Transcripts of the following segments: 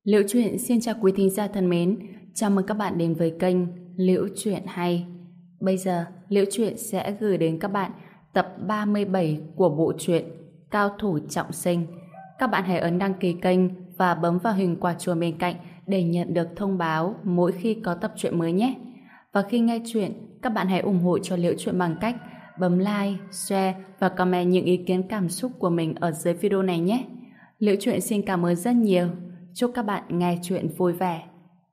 Liễu Chuyện xin chào quý thính giả thân mến, chào mừng các bạn đến với kênh Liễu Chuyện Hay. Bây giờ, Liễu Chuyện sẽ gửi đến các bạn tập 37 của bộ truyện Cao Thủ Trọng Sinh. Các bạn hãy ấn đăng ký kênh và bấm vào hình quả chuông bên cạnh để nhận được thông báo mỗi khi có tập truyện mới nhé. Và khi nghe chuyện, các bạn hãy ủng hộ cho Liễu Chuyện bằng cách bấm like, share và comment những ý kiến cảm xúc của mình ở dưới video này nhé. Liễu Chuyện xin cảm ơn rất nhiều. Chúc các bạn nghe chuyện vui vẻ.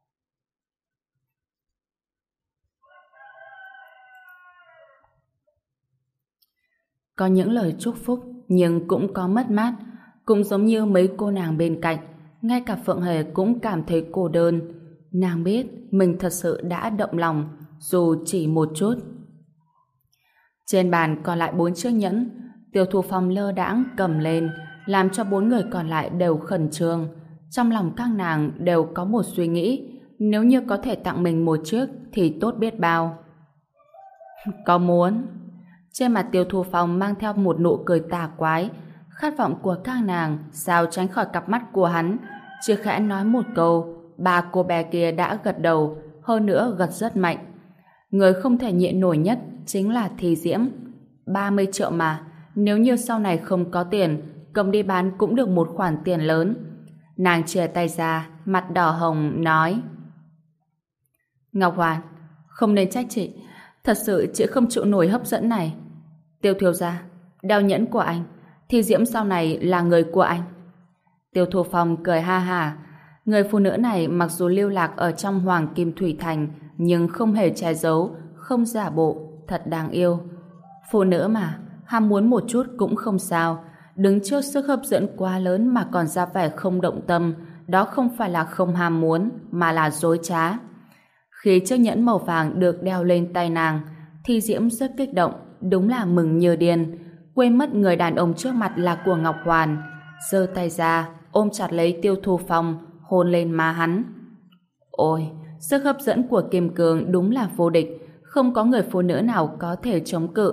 Có những lời chúc phúc nhưng cũng có mất mát, cũng giống như mấy cô nàng bên cạnh. Ngay cả Phượng Hề cũng cảm thấy cô đơn. Nàng biết mình thật sự đã động lòng, dù chỉ một chút. Trên bàn còn lại 4 chiếc nhẫn. Tiêu Thu Phong lơ đãng cầm lên, làm cho 4 người còn lại đều khẩn trương. Trong lòng các nàng đều có một suy nghĩ, nếu như có thể tặng mình một chiếc thì tốt biết bao. Có muốn? Trên mặt Tiêu Thu Phong mang theo một nụ cười tà quái. Khát vọng của các nàng sao tránh khỏi cặp mắt của hắn. Chỉ khẽ nói một câu, ba cô bé kia đã gật đầu, hơn nữa gật rất mạnh. Người không thể nhịn nổi nhất chính là Thi Diễm. 30 triệu mà, nếu như sau này không có tiền, cầm đi bán cũng được một khoản tiền lớn. Nàng chìa tay ra, mặt đỏ hồng, nói: Ngọc Hoàn, không nên trách chị. Thật sự chị không chịu nổi hấp dẫn này. Tiêu thiếu gia, đeo nhẫn của anh. Thi Diễm sau này là người của anh. Tiêu Thu Phong cười ha hả. Người phụ nữ này mặc dù lưu lạc ở trong Hoàng Kim Thủy Thành, nhưng không hề che giấu, không giả bộ, thật đáng yêu. Phụ nữ mà, ham muốn một chút cũng không sao. Đứng trước sức hấp dẫn quá lớn mà còn ra vẻ không động tâm, đó không phải là không ham muốn, mà là dối trá. Khi chiếc nhẫn màu vàng được đeo lên tay nàng, Thi Diễm rất kích động, đúng là mừng như điên, quên mất người đàn ông trước mặt là của Ngọc Hoàn. Giơ tay ra, ôm chặt lấy Tiêu Thu Phong, hôn lên má hắn. Ôi, sức hấp dẫn của Kim Cương đúng là vô địch, không có người phụ nữ nào có thể chống cự.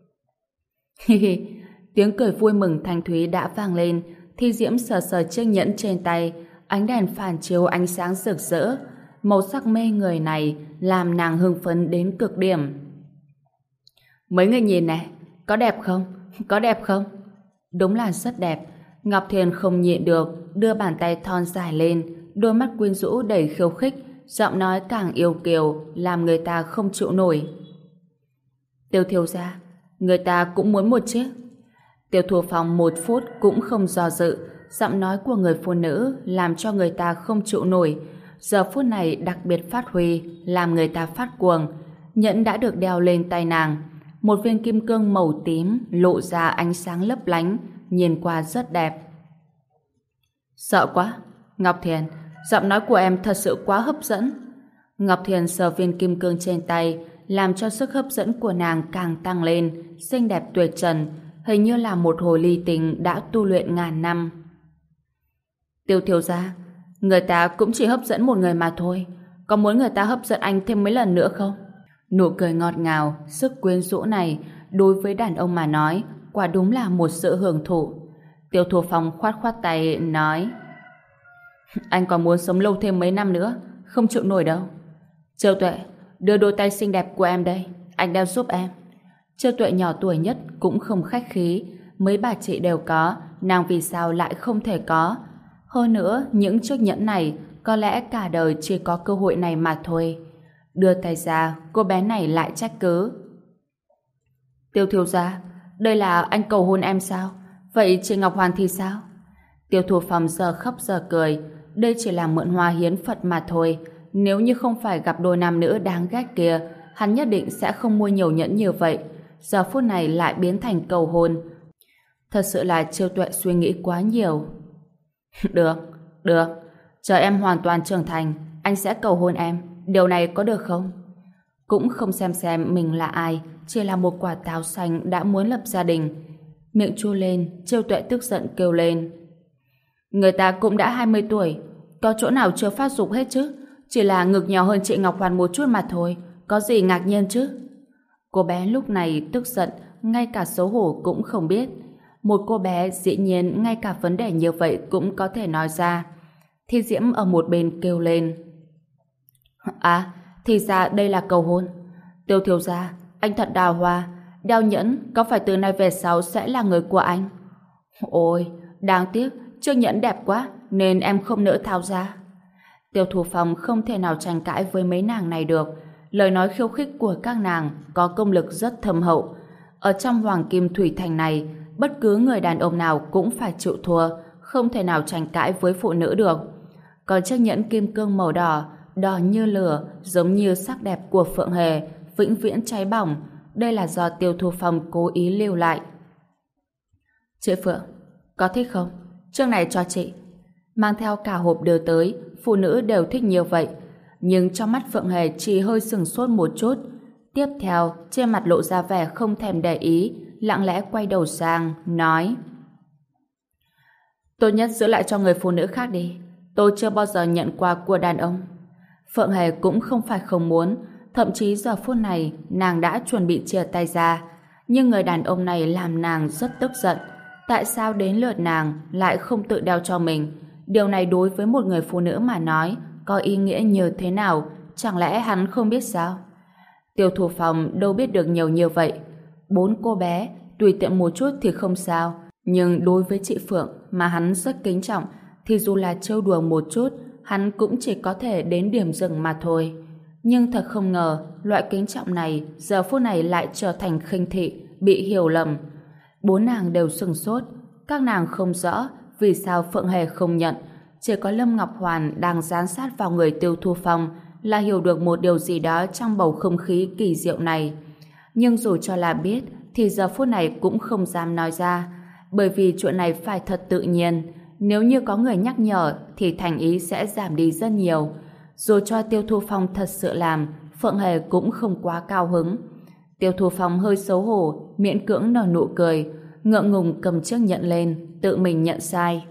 Hi hi. Tiếng cười vui mừng thanh thúy đã vang lên. Thi Diễm sờ sờ chiếc nhẫn trên tay, ánh đèn phản chiếu ánh sáng rực rỡ, màu sắc mê người này làm nàng hưng phấn đến cực điểm. Mấy người nhìn này, có đẹp không? Có đẹp không? Đúng là rất đẹp. Ngọc Thiền không nhịn được, đưa bàn tay thon dài lên, đôi mắt quyến rũ đầy khiêu khích, giọng nói càng yêu kiều, làm người ta không chịu nổi. Tiêu thiếu gia, người ta cũng muốn một chiếc. Tiêu Thu Phong 1 phút cũng không do dự, giọng nói của người phụ nữ làm cho người ta không chịu nổi. Giờ phút này đặc biệt phát huy, làm người ta phát cuồng. Nhẫn đã được đeo lên tay nàng, một viên kim cương màu tím lộ ra ánh sáng lấp lánh, nhìn qua rất đẹp. Sợ quá, Ngọc Thiền, giọng nói của em thật sự quá hấp dẫn. Ngọc Thiền sờ viên kim cương trên tay, làm cho sức hấp dẫn của nàng càng tăng lên, xinh đẹp tuyệt trần, hình như là một hồ ly tinh đã tu luyện ngàn năm. Tiêu thiếu gia, người ta cũng chỉ hấp dẫn một người mà thôi, có muốn người ta hấp dẫn anh thêm mấy lần nữa không? Nụ cười ngọt ngào, sức quyến rũ này đối với đàn ông mà nói quả đúng là một sự hưởng thụ. Tiêu Thu Phong khoát khoát tay nói: Anh còn muốn sống lâu thêm mấy năm nữa, không chịu nổi đâu. Châu Tuệ, đưa đôi tay xinh đẹp của em đây, anh đeo giúp em. Châu Tuệ nhỏ tuổi nhất cũng không khách khí, mấy bà chị đều có, nàng vì sao lại không thể có? Hơn nữa, những chiếc nhẫn này có lẽ cả đời chỉ có cơ hội này mà thôi. Đưa tay ra, cô bé này lại trách cứ. Tiêu thiếu gia, đây là anh cầu hôn em sao? Vậy chị Ngọc Hoàn thì sao? Tiêu Thu Phong giờ khóc giờ cười, đây chỉ là mượn hoa hiến Phật mà thôi. Nếu như không phải gặp đôi nam nữ đáng ghét kia, hắn nhất định sẽ không mua nhiều nhẫn như vậy. Giờ phút này lại biến thành cầu hôn. Thật sự là Chiêu Tuệ suy nghĩ quá nhiều. Được, được. Chờ em hoàn toàn trưởng thành, anh sẽ cầu hôn em. Điều này có được không? Cũng không xem mình là ai, chỉ là một quả táo xanh đã muốn lập gia đình. Miệng chu lên, Chiêu Tuệ tức giận kêu lên. Người ta cũng đã 20 tuổi, có chỗ nào chưa phát dục hết chứ? Chỉ là ngực nhỏ hơn chị Ngọc Hoàn một chút mà thôi, có gì ngạc nhiên chứ? Cô bé lúc này tức giận, ngay cả xấu hổ cũng không biết. Một cô bé dĩ nhiên ngay cả vấn đề như vậy cũng có thể nói ra. Thi Diễm ở một bên kêu lên. À, thì ra đây là cầu hôn. Tiêu thiếu gia, anh thật đào hoa. Đeo nhẫn có phải từ nay về sau sẽ là người của anh? Ôi, đáng tiếc, chiếc nhẫn đẹp quá nên em không nỡ tháo ra. Tiêu Thu Phong không thể nào tranh cãi với mấy nàng này được. Lời nói khiêu khích của các nàng có công lực rất thâm hậu. Ở trong Hoàng Kim Thủy Thành này, bất cứ người đàn ông nào cũng phải chịu thua, không thể nào tranh cãi với phụ nữ được. Còn chiếc nhẫn kim cương màu đỏ, đỏ như lửa, giống như sắc đẹp của Phượng Hề, vĩnh viễn cháy bỏng. Đây là do Tiêu Thu Phong cố ý lưu lại. Chị Phượng, có thích không? Chiếc này cho chị. Mang theo cả hộp đưa tới, phụ nữ đều thích như vậy. Nhưng trong mắt Phượng Hề chỉ hơi sừng sốt một chút. Tiếp theo, trên mặt lộ ra vẻ không thèm để ý, lặng lẽ quay đầu sang, nói: tốt nhất giữ lại cho người phụ nữ khác đi. Tôi chưa bao giờ nhận quà của đàn ông. Phượng Hề cũng không phải không muốn, thậm chí giờ phút này nàng đã chuẩn bị chia tay ra. Nhưng người đàn ông này làm nàng rất tức giận. Tại sao đến lượt nàng lại không tự đeo cho mình? Điều này đối với một người phụ nữ mà nói có ý nghĩa như thế nào? Chẳng lẽ hắn không biết sao? Tiêu Thu Phong đâu biết được nhiều như vậy. 4 cô bé, tùy tiện một chút thì không sao. Nhưng đối với chị Phượng mà hắn rất kính trọng thì dù là trêu đùa một chút, hắn cũng chỉ có thể đến điểm dừng mà thôi. Nhưng thật không ngờ, loại kính trọng này giờ phút này lại trở thành khinh thị, bị hiểu lầm. 4 nàng đều sửng sốt. Các nàng không rõ vì sao Phượng Hề không nhận. Chỉ có Lâm Ngọc Hoàn đang dán sát vào người Tiêu Thu Phong là hiểu được một điều gì đó trong bầu không khí kỳ diệu này. Nhưng dù cho là biết thì giờ phút này cũng không dám nói ra, bởi vì chuyện này phải thật tự nhiên. Nếu như có người nhắc nhở thì thành ý sẽ giảm đi rất nhiều. Dù cho Tiêu Thu Phong thật sự làm, Phượng Hề cũng không quá cao hứng. Tiêu Thu Phong hơi xấu hổ, miễn cưỡng nở nụ cười, ngượng ngùng cầm chiếc nhẫn lên, tự mình nhận sai.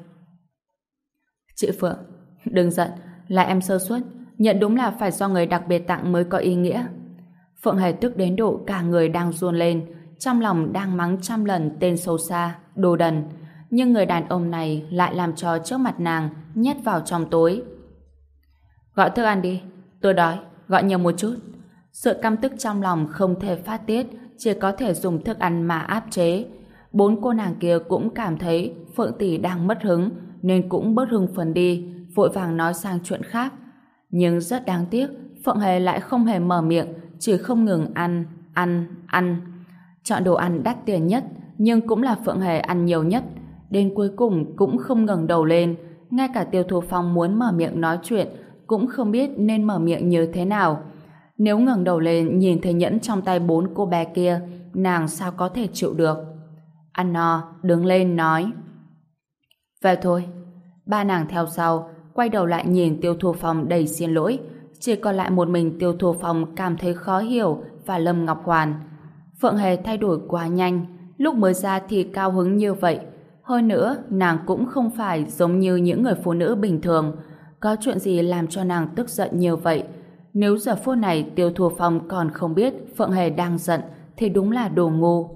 Chị Phượng, đừng giận, là em sơ suất, nhận đúng là phải do người đặc biệt tặng mới có ý nghĩa. Phượng Hề tức đến độ cả người đang run lên, trong lòng đang mắng trăm lần tên xấu xa, đồ đần. Nhưng người đàn ông này lại làm trò trước mặt nàng, nhét vào trong tối. Gọi thức ăn đi, tôi đói, gọi nhiều một chút. Sự căm tức trong lòng không thể phát tiết, chỉ có thể dùng thức ăn mà áp chế. 4 cô nàng kia cũng cảm thấy Phượng tỷ đang mất hứng, nên cũng bớt hưng phấn đi, vội vàng nói sang chuyện khác. Nhưng rất đáng tiếc, Phượng Hề lại không hề mở miệng, chỉ không ngừng ăn. Chọn đồ ăn đắt tiền nhất, nhưng cũng là Phượng Hề ăn nhiều nhất. Đến cuối cùng cũng không ngẩng đầu lên, ngay cả Tiêu Thu Phong muốn mở miệng nói chuyện, cũng không biết nên mở miệng như thế nào. Nếu ngẩng đầu lên nhìn thấy nhẫn trong tay 4 cô bé kia, nàng sao có thể chịu được. Ăn no, đứng lên nói: về thôi. 3 nàng theo sau, quay đầu lại nhìn Tiêu Thu Phong đầy xin lỗi. Chỉ còn lại một mình Tiêu Thu Phong cảm thấy khó hiểu và Lâm Ngọc Hoàn. Phượng Hề thay đổi quá nhanh, lúc mới ra thì cao hứng như vậy. Hơn nữa, nàng cũng không phải giống như những người phụ nữ bình thường. Có chuyện gì làm cho nàng tức giận như vậy? Nếu giờ phút này Tiêu Thu Phong còn không biết Phượng Hề đang giận thì đúng là đồ ngu.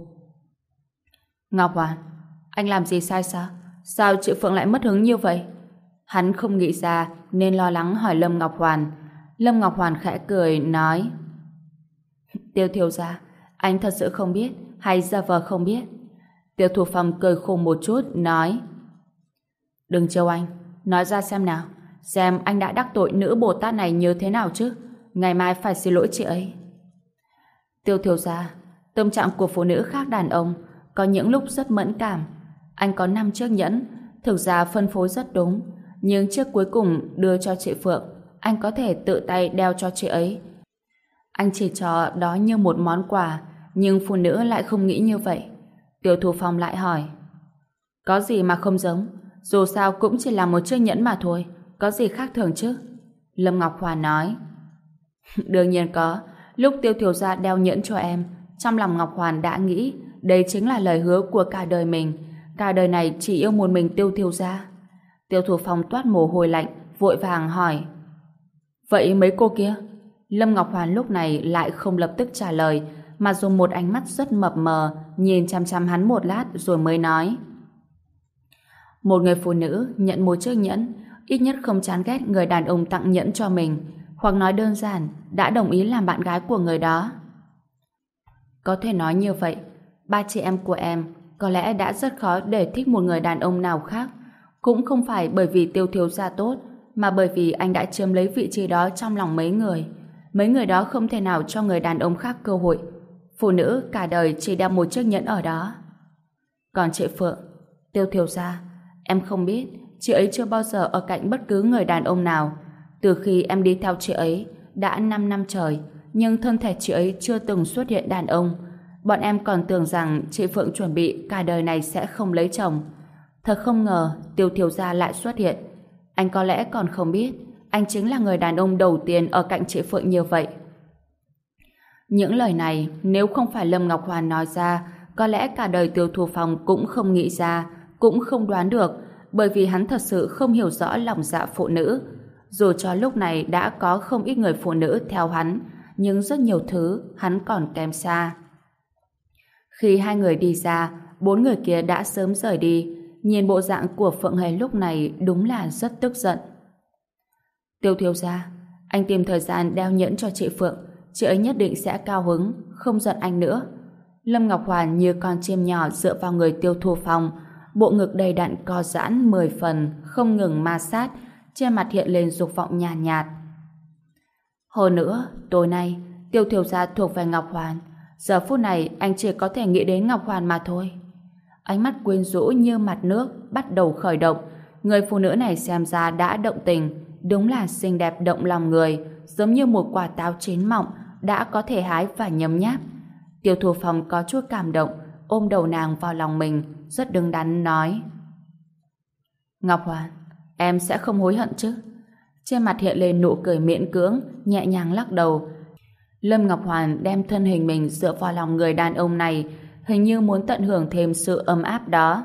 Ngọc Hoàn, anh làm gì sai sao? Sao chị Phượng lại mất hứng như vậy? Hắn không nghĩ ra nên lo lắng hỏi Lâm Ngọc Hoàn. Lâm Ngọc Hoàn khẽ cười nói: Tiêu thiếu gia, anh thật sự không biết hay giả vờ không biết? Tiêu Thu Phong cười khổ một chút nói: đừng trêu anh, nói ra xem nào, xem anh đã đắc tội nữ Bồ Tát này như thế nào chứ. Ngày mai phải xin lỗi chị ấy. Tiêu thiếu gia, tâm trạng của phụ nữ khác đàn ông, có những lúc rất mẫn cảm. Anh có 5 chiếc nhẫn, thực ra phân phối rất đúng, nhưng chiếc cuối cùng đưa cho chị Phượng, anh có thể tự tay đeo cho chị ấy. Anh chỉ cho đó như một món quà, nhưng phụ nữ lại không nghĩ như vậy. Tiêu Thu Phong lại hỏi: có gì mà không giống? Dù sao cũng chỉ là một chiếc nhẫn mà thôi, có gì khác thường chứ? Lâm Ngọc Hoàn nói: đương nhiên có. Lúc Tiêu thiếu gia đeo nhẫn cho em, trong lòng Ngọc Hoàn đã nghĩ đây chính là lời hứa của cả đời mình, cả đời này chỉ yêu một mình Tiêu thiếu gia. Tiêu Thu Phong toát mồ hôi lạnh, vội vàng hỏi: vậy mấy cô kia? Lâm Ngọc Hoàn lúc này lại không lập tức trả lời, mà dùng một ánh mắt rất mập mờ nhìn chăm chăm hắn một lát rồi mới nói: một người phụ nữ nhận một chiếc nhẫn, ít nhất không chán ghét người đàn ông tặng nhẫn cho mình, hoặc nói đơn giản đã đồng ý làm bạn gái của người đó. Có thể nói như vậy, ba chị em của em có lẽ đã rất khó để thích một người đàn ông nào khác, cũng không phải bởi vì Tiêu thiếu gia tốt, mà bởi vì anh đã chiếm lấy vị trí đó trong lòng mấy người. Mấy người đó không thể nào cho người đàn ông khác cơ hội. Phụ nữ cả đời chỉ đeo một chiếc nhẫn ở đó. Còn chị Phượng, Tiêu thiếu gia, em không biết, chị ấy chưa bao giờ ở cạnh bất cứ người đàn ông nào. Từ khi em đi theo chị ấy, đã 5 năm trời, nhưng thân thể chị ấy chưa từng xuất hiện đàn ông. Bọn em còn tưởng rằng chị Phượng chuẩn bị cả đời này sẽ không lấy chồng. Thật không ngờ Tiêu thiếu gia lại xuất hiện. Anh có lẽ còn không biết, anh chính là người đàn ông đầu tiên ở cạnh chị Phượng như vậy. Những lời này nếu không phải Lâm Ngọc Hoàn nói ra, có lẽ cả đời Tiêu Thu Phong cũng không nghĩ ra, cũng không đoán được, bởi vì hắn thật sự không hiểu rõ lòng dạ phụ nữ. Dù cho lúc này đã có không ít người phụ nữ theo hắn, nhưng rất nhiều thứ hắn còn kém xa. Khi hai người đi ra, bốn người kia đã sớm rời đi. Nhìn bộ dạng của Phượng Hề lúc này đúng là rất tức giận. Tiêu thiếu gia, anh tìm thời gian đeo nhẫn cho chị Phượng, chị ấy nhất định sẽ cao hứng, không giận anh nữa. Lâm Ngọc Hoàn như con chim nhỏ dựa vào người Tiêu Thu Phong, bộ ngực đầy đặn co giãn 10 phần, không ngừng ma sát, trên mặt hiện lên dục vọng nhàn nhạt. Hơn nữa, tối nay, Tiêu thiếu gia thuộc về Ngọc Hoàn. Giờ phút này anh chỉ có thể nghĩ đến Ngọc Hoàn mà thôi. Ánh mắt quyến rũ như mặt nước bắt đầu khởi động. Người phụ nữ này xem ra đã động tình, đúng là xinh đẹp động lòng người, giống như một quả táo chín mọng đã có thể hái và nhấm nháp. Tiêu Thu Phong có chút cảm động, ôm đầu nàng vào lòng mình, rất đứng đắn nói: Ngọc Hoàn, em sẽ không hối hận chứ? Trên mặt hiện lên nụ cười miễn cưỡng, nhẹ nhàng lắc đầu. Lâm Ngọc Hoàn đem thân hình mình dựa vào lòng người đàn ông này, hình như muốn tận hưởng thêm sự ấm áp đó.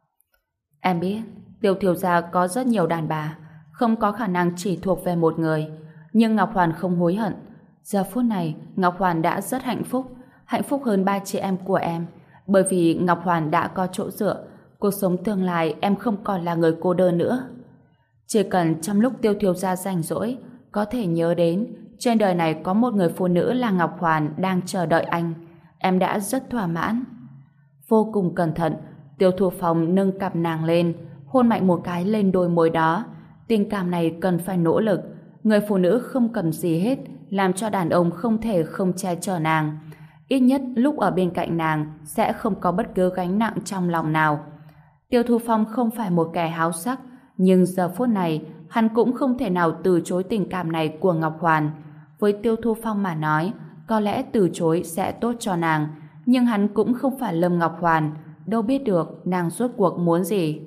Em biết, Tiêu thiếu gia có rất nhiều đàn bà, không có khả năng chỉ thuộc về một người, nhưng Ngọc Hoàn không hối hận. Giờ phút này, Ngọc Hoàn đã rất hạnh phúc hơn ba chị em của em, bởi vì Ngọc Hoàn đã có chỗ dựa, cuộc sống tương lai em không còn là người cô đơn nữa. Chỉ cần trong lúc Tiêu thiếu gia rảnh rỗi, có thể nhớ đến trên đời này có một người phụ nữ là Ngọc Hoàn đang chờ đợi anh, em đã rất thỏa mãn. Vô cùng cẩn thận, Tiêu Thu Phong nâng cặp nàng lên, hôn mạnh một cái lên đôi môi đó. Tình cảm này cần phải nỗ lực, người phụ nữ không cần gì hết, làm cho đàn ông không thể không che chở nàng. Ít nhất lúc ở bên cạnh nàng sẽ không có bất cứ gánh nặng trong lòng nào. Tiêu Thu Phong không phải một kẻ háo sắc, nhưng giờ phút này hắn cũng không thể nào từ chối tình cảm này của Ngọc Hoàn. Với Tiêu Thu Phong mà nói, có lẽ từ chối sẽ tốt cho nàng, nhưng hắn cũng không phải Lâm Ngọc Hoàn, đâu biết được nàng rốt cuộc muốn gì.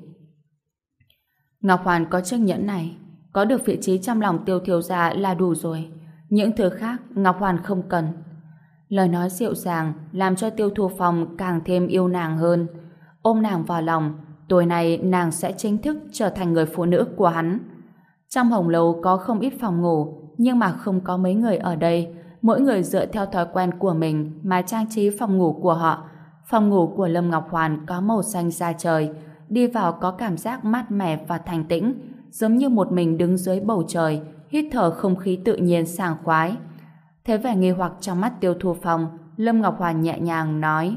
Ngọc Hoàn có chiếc nhẫn này, có được vị trí trong lòng Tiêu thiếu gia là đủ rồi. Những thứ khác Ngọc Hoàn không cần. Lời nói dịu dàng làm cho Tiêu Thu Phong càng thêm yêu nàng hơn. Ôm nàng vào lòng, tối nay nàng sẽ chính thức trở thành người phụ nữ của hắn. Trong hồng lầu có không ít phòng ngủ, nhưng mà không có mấy người ở đây. Mỗi người dựa theo thói quen của mình mà trang trí phòng ngủ của họ. Phòng ngủ của Lâm Ngọc Hoàn có màu xanh da trời, đi vào có cảm giác mát mẻ và thanh tĩnh, giống như một mình đứng dưới bầu trời, hít thở không khí tự nhiên sảng khoái. Thấy vẻ nghi hoặc trong mắt Tiêu Thu Phong, Lâm Ngọc Hoàn nhẹ nhàng nói: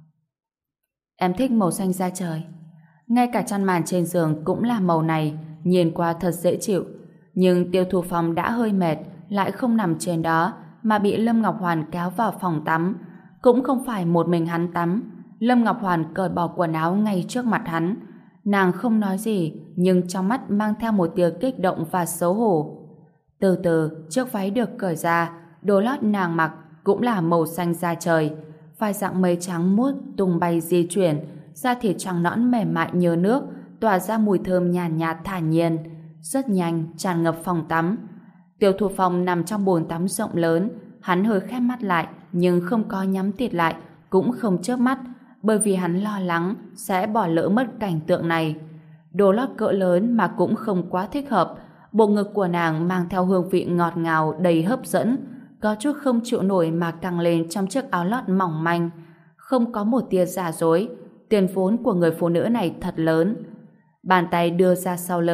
Em thích màu xanh da trời. Ngay cả chăn màn trên giường cũng là màu này, nhìn qua thật dễ chịu. Nhưng Tiêu Thu Phong đã hơi mệt, lại không nằm trên đó, mà bị Lâm Ngọc Hoàn kéo vào phòng tắm. Cũng không phải một mình hắn tắm. Lâm Ngọc Hoàn cởi bỏ quần áo ngay trước mặt hắn. Nàng không nói gì, nhưng trong mắt mang theo một tia kích động và xấu hổ. Từ từ, chiếc váy được cởi ra, đồ lót nàng mặc cũng là màu xanh da trời. Vai dạng mây trắng muốt tung bay di chuyển, da thịt trắng nõn mềm mại như nước, tỏa ra mùi thơm nhàn nhạt thản nhiên. Rất nhanh, tràn ngập phòng tắm. Tiêu Thu Phong nằm trong bồn tắm rộng lớn, hắn hơi khép mắt lại, nhưng không có nhắm tịt lại, cũng không chớp mắt, bởi vì hắn lo lắng sẽ bỏ lỡ mất cảnh tượng này. Đồ lót cỡ lớn mà cũng không quá thích hợp, bộ ngực của nàng mang theo hương vị ngọt ngào đầy hấp dẫn, có chút không chịu nổi mà căng lên trong chiếc áo lót mỏng manh, không có một tia giả dối. Tiền vốn của người phụ nữ này thật lớn. Bàn tay đưa ra sau lưng,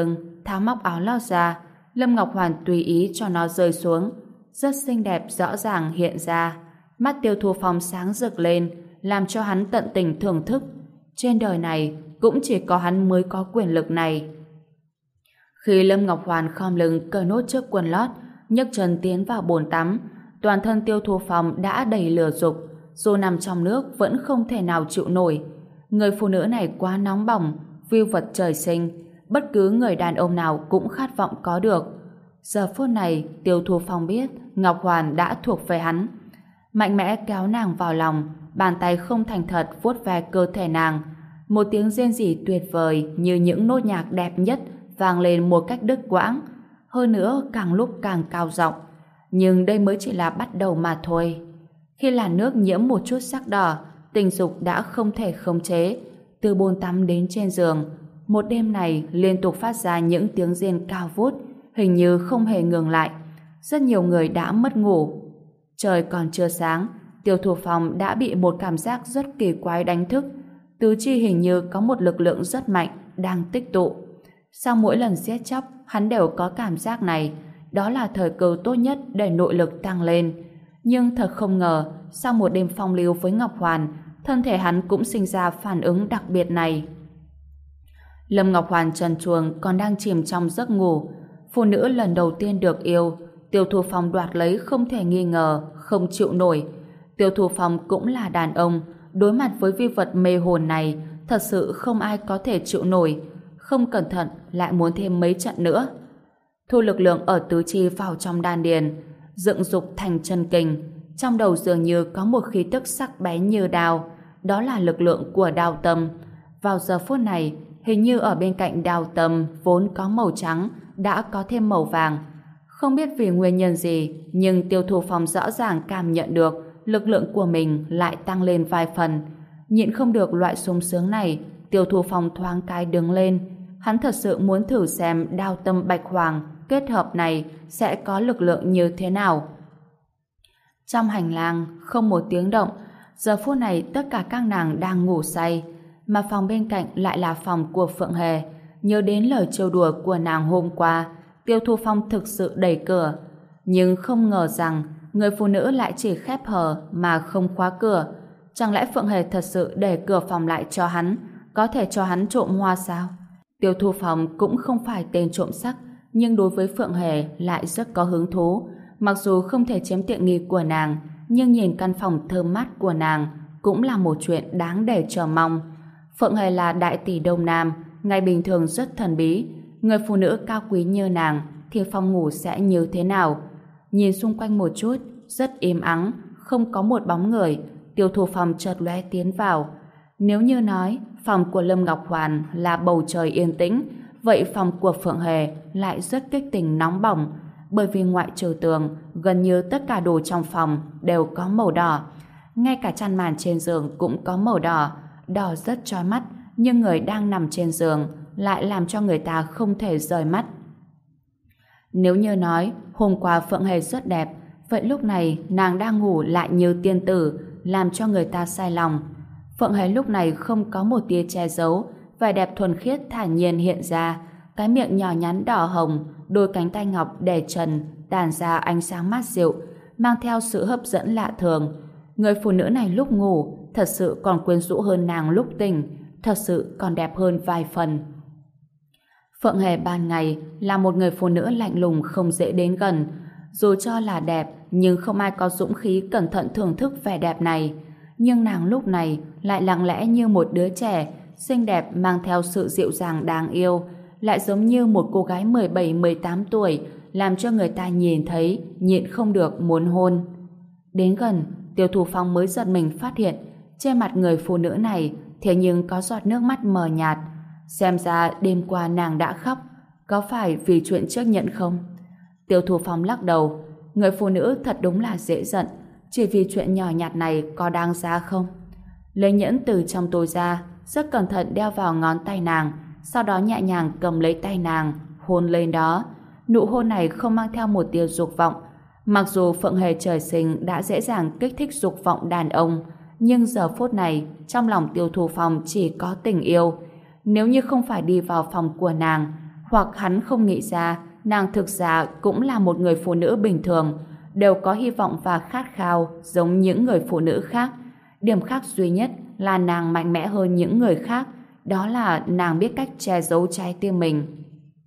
tháo móc áo lót ra. Lâm Ngọc Hoàn tùy ý cho nó rơi xuống. Rất xinh đẹp rõ ràng hiện ra. Mắt Tiêu Thu Phong sáng rực lên, làm cho hắn tận tình thưởng thức. Trên đời này cũng chỉ có hắn mới có quyền lực này. Khi Lâm Ngọc Hoàn khom lưng cởi nốt chiếc quần lót, nhấc chân tiến vào bồn tắm, toàn thân Tiêu Thu Phong đã đầy lửa dục, dù nằm trong nước vẫn không thể nào chịu nổi. Người phụ nữ này quá nóng bỏng, view vật trời sinh, bất cứ người đàn ông nào cũng khát vọng có được. Giờ phút này, Tiêu Thu Phong biết Ngọc Hoàn đã thuộc về hắn. Mạnh mẽ kéo nàng vào lòng, bàn tay không thành thật vuốt ve cơ thể nàng. Một tiếng rên rỉ tuyệt vời như những nốt nhạc đẹp nhất vang lên một cách đứt quãng. Hơn nữa càng lúc càng cao giọng. Nhưng đây mới chỉ là bắt đầu mà thôi. Khi làn nước nhiễm một chút sắc đỏ, tình dục đã không thể khống chế. Từ bồn tắm đến trên giường, một đêm này liên tục phát ra những tiếng rên cao vút, hình như không hề ngừng lại. Rất nhiều người đã mất ngủ. Trời còn chưa sáng, Tiêu Thu Phong đã bị một cảm giác rất kỳ quái đánh thức. Tứ chi hình như có một lực lượng rất mạnh đang tích tụ. Sau mỗi lần giết chóc, hắn đều có cảm giác này. Đó là thời cơ tốt nhất để nội lực tăng lên. Nhưng thật không ngờ, sau một đêm phong lưu với Ngọc Hoàn, thân thể hắn cũng sinh ra phản ứng đặc biệt này. Lâm Ngọc Hoàn trần truồng còn đang chìm trong giấc ngủ. Phụ nữ lần đầu tiên được yêu, Tiêu Thu Phong đoạt lấy không thể nghi ngờ, không chịu nổi. Tiêu Thu Phong cũng là đàn ông, đối mặt với vi vật mê hồn này, thật sự không ai có thể chịu nổi. Không cẩn thận lại muốn thêm mấy trận nữa. Thu lực lượng ở tứ chi vào trong đan điền, dựng dục thành chân kình. Trong đầu dường như có một khí tức sắc bén như đao, đó là lực lượng của đao tâm. Vào giờ phút này, hình như ở bên cạnh đao tâm vốn có màu trắng, đã có thêm màu vàng. Không biết vì nguyên nhân gì, nhưng Tiêu Thu Phong rõ ràng cảm nhận được lực lượng của mình lại tăng lên vài phần. Nhịn không được loại sung sướng này, Tiêu Thu Phong thoáng cái đứng lên. Hắn thật sự muốn thử xem đao tâm bạch hoàng kết hợp này sẽ có lực lượng như thế nào. Trong hành lang, không một tiếng động. Giờ phút này tất cả các nàng đang ngủ say, mà phòng bên cạnh lại là phòng của Phượng Hề. Nhớ đến lời trêu đùa của nàng hôm qua, Tiêu Thu Phong thực sự đẩy cửa. Nhưng không ngờ rằng người phụ nữ lại chỉ khép hờ mà không khóa cửa. Chẳng lẽ Phượng Hề thật sự để cửa phòng lại cho hắn, có thể cho hắn trộm hoa sao? Tiêu Thu Phong cũng không phải tên trộm sắc, nhưng đối với Phượng Hề lại rất có hứng thú. Mặc dù không thể chiếm tiện nghi của nàng, nhưng nhìn căn phòng thơm mát của nàng cũng là một chuyện đáng để chờ mong. Phượng Hề là đại tỷ Đông Nam, ngày bình thường rất thần bí. Người phụ nữ cao quý như nàng thì phòng ngủ sẽ như thế nào? Nhìn xung quanh một chút, rất im ắng, không có một bóng người. Tiêu Thu Phong chợt lóe tiến vào. Nếu như nói phòng của Lâm Ngọc Hoàn là bầu trời yên tĩnh, vậy phòng của Phượng Hề lại rất kích tình nóng bỏng, bởi vì ngoại trừ tường, gần như tất cả đồ trong phòng đều có màu đỏ. Ngay cả chăn màn trên giường cũng có màu đỏ, đỏ rất chói mắt, nhưng người đang nằm trên giường lại làm cho người ta không thể rời mắt. Nếu như nói hôm qua Phượng Hề rất đẹp, vậy lúc này nàng đang ngủ lại như tiên tử, làm cho người ta sai lòng. Phượng Hề lúc này không có một tia che giấu, vẻ đẹp thuần khiết thản nhiên hiện ra, cái miệng nhỏ nhắn đỏ hồng, đôi cánh tay ngọc để trần tản ra ánh sáng mát dịu, mang theo sự hấp dẫn lạ thường. Người phụ nữ này lúc ngủ thật sự còn quyến rũ hơn nàng lúc tỉnh, thật sự còn đẹp hơn vài phần. Phượng Hề ban ngày là một người phụ nữ lạnh lùng không dễ đến gần, dù cho là đẹp nhưng không ai có dũng khí cẩn thận thưởng thức vẻ đẹp này. Nhưng nàng lúc này lại lặng lẽ như một đứa trẻ, xinh đẹp mang theo sự dịu dàng đáng yêu, lại giống như một cô gái 17-18 tuổi, làm cho người ta nhìn thấy nhịn không được muốn hôn. Đến gần, Tiêu Thu Phong mới giật mình phát hiện trên mặt người phụ nữ này thế nhưng có giọt nước mắt mờ nhạt. Xem ra đêm qua nàng đã khóc, có phải vì chuyện trước nhận không? Tiêu Thu Phong lắc đầu, người phụ nữ thật đúng là dễ giận, chỉ vì chuyện nhỏ nhặt này có đáng giá không? Lấy nhẫn từ trong túi ra, rất cẩn thận đeo vào ngón tay nàng, sau đó nhẹ nhàng cầm lấy tay nàng, hôn lên đó. Nụ hôn này không mang theo một tia dục vọng. Mặc dù Phượng Hề trời sinh đã dễ dàng kích thích dục vọng đàn ông, nhưng giờ phút này trong lòng Tiêu Thu Phong chỉ có tình yêu. Nếu như không phải đi vào phòng của nàng, hoặc hắn không nghĩ ra nàng thực ra cũng là một người phụ nữ bình thường, đều có hy vọng và khát khao giống những người phụ nữ khác. Điểm khác duy nhất là nàng mạnh mẽ hơn những người khác, đó là nàng biết cách che giấu trái tim mình.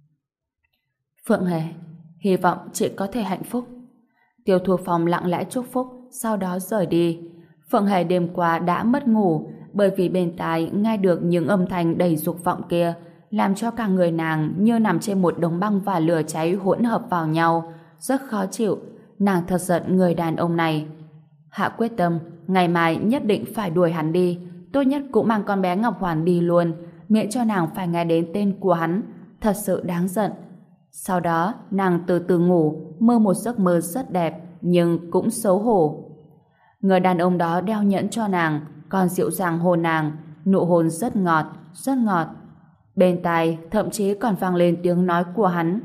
Phượng Hề, hy vọng chị có thể hạnh phúc. Tiêu Thu Phong lặng lẽ chúc phúc, sau đó rời đi. Phượng Hề đêm qua đã mất ngủ, bởi vì bên tai nghe được những âm thanh đầy dục vọng kia, làm cho cả người nàng như nằm trên một đống băng và lửa cháy hỗn hợp vào nhau, rất khó chịu. Nàng thật giận người đàn ông này. Hạ quyết tâm, ngày mai nhất định phải đuổi hắn đi, tốt nhất cũng mang con bé Ngọc Hoàn đi luôn, miễn cho nàng phải nghe đến tên của hắn. Thật sự đáng giận. Sau đó, nàng từ từ ngủ, mơ một giấc mơ rất đẹp, nhưng cũng xấu hổ. Người đàn ông đó đeo nhẫn cho nàng, còn dịu dàng hôn nàng, nụ hôn rất ngọt, rất ngọt. Bên tai thậm chí còn vang lên tiếng nói của hắn.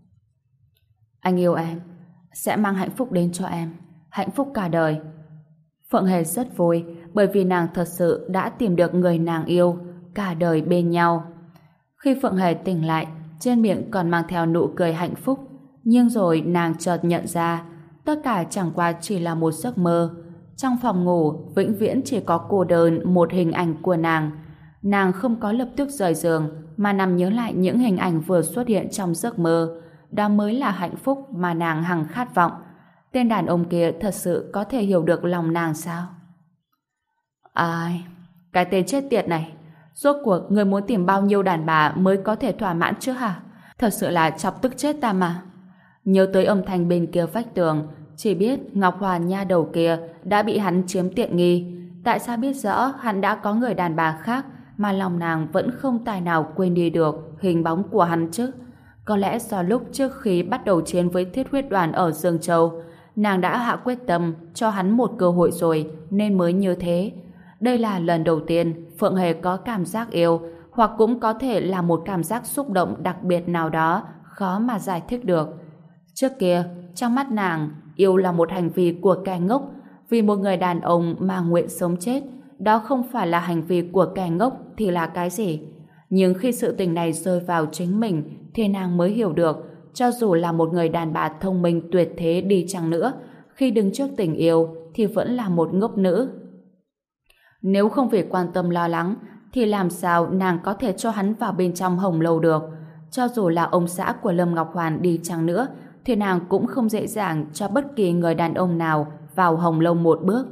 Anh yêu em, sẽ mang hạnh phúc đến cho em, hạnh phúc cả đời. Phượng Hề rất vui, bởi vì nàng thật sự đã tìm được người nàng yêu, cả đời bên nhau. Khi Phượng Hề tỉnh lại, trên miệng còn mang theo nụ cười hạnh phúc, nhưng rồi nàng chợt nhận ra, tất cả chẳng qua chỉ là một giấc mơ. Trong phòng ngủ, vĩnh viễn chỉ có cô đơn một hình ảnh của nàng. Nàng không có lập tức rời giường, mà nằm nhớ lại những hình ảnh vừa xuất hiện trong giấc mơ. Đó mới là hạnh phúc mà nàng hằng khát vọng. Tên đàn ông kia thật sự có thể hiểu được lòng nàng sao? Ai? Cái tên chết tiệt này, rốt cuộc người muốn tìm bao nhiêu đàn bà mới có thể thỏa mãn chứ hả? Thật sự là chọc tức chết ta mà. Nhớ tới âm thanh bên kia vách tường, chỉ biết Ngọc Hoàn nha đầu kia đã bị hắn chiếm tiện nghi. Tại sao biết rõ hắn đã có người đàn bà khác mà lòng nàng vẫn không tài nào quên đi được hình bóng của hắn chứ? Có lẽ do lúc trước khi bắt đầu chiến với Thiết Huyết Đoàn ở Dương Châu, nàng đã hạ quyết tâm cho hắn một cơ hội rồi nên mới như thế. Đây là lần đầu tiên Phượng Hề có cảm giác yêu, hoặc cũng có thể là một cảm giác xúc động đặc biệt nào đó khó mà giải thích được. Trước kia, trong mắt nàng, yêu là một hành vi của kẻ ngốc, vì một người đàn ông mà nguyện sống chết. Đó không phải là hành vi của kẻ ngốc thì là cái gì? Nhưng khi sự tình này rơi vào chính mình thì nàng mới hiểu được, cho dù là một người đàn bà thông minh tuyệt thế đi chăng nữa, khi đứng trước tình yêu thì vẫn là một ngốc nữ. Nếu không vì quan tâm lo lắng thì làm sao nàng có thể cho hắn vào bên trong hồng lâu được? Cho dù là ông xã của Lâm Ngọc Hoàn đi chăng nữa thì nàng cũng không dễ dàng cho bất kỳ người đàn ông nào vào hồng lâu một bước.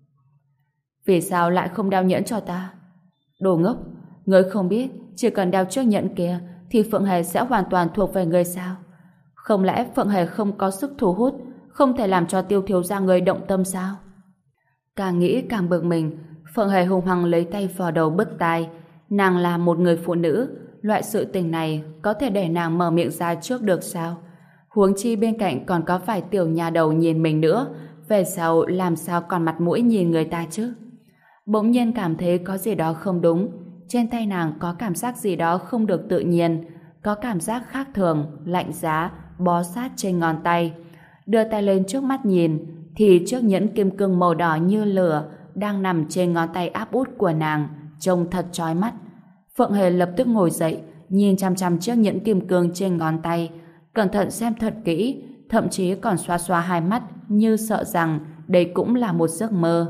Vì sao lại không đeo nhẫn cho ta? Đồ ngốc, ngươi không biết chỉ cần đeo chiếc nhẫn kia thì Phượng Hề sẽ hoàn toàn thuộc về ngươi sao? Không lẽ Phượng Hề không có sức thu hút, không thể làm cho Tiêu thiếu gia ngươi động tâm sao? Càng nghĩ càng bực mình, Phượng Hề hung hăng lấy tay vào đầu bứt tai. Nàng là một người phụ nữ, loại sự tình này có thể để nàng mở miệng ra trước được sao? Huống chi bên cạnh còn có vài tiểu nhà đầu nhìn mình nữa, về sau làm sao còn mặt mũi nhìn người ta chứ? Bỗng nhiên cảm thấy có gì đó không đúng, trên tay nàng có cảm giác gì đó không được tự nhiên, có cảm giác khác thường, lạnh giá, bó sát trên ngón tay. Đưa tay lên trước mắt nhìn, thì chiếc nhẫn kim cương màu đỏ như lửa đang nằm trên ngón tay áp út của nàng, trông thật chói mắt. Phượng Hề lập tức ngồi dậy, nhìn chăm chăm chiếc nhẫn kim cương trên ngón tay, cẩn thận xem thật kỹ, thậm chí còn xoa xoa hai mắt như sợ rằng đây cũng là một giấc mơ.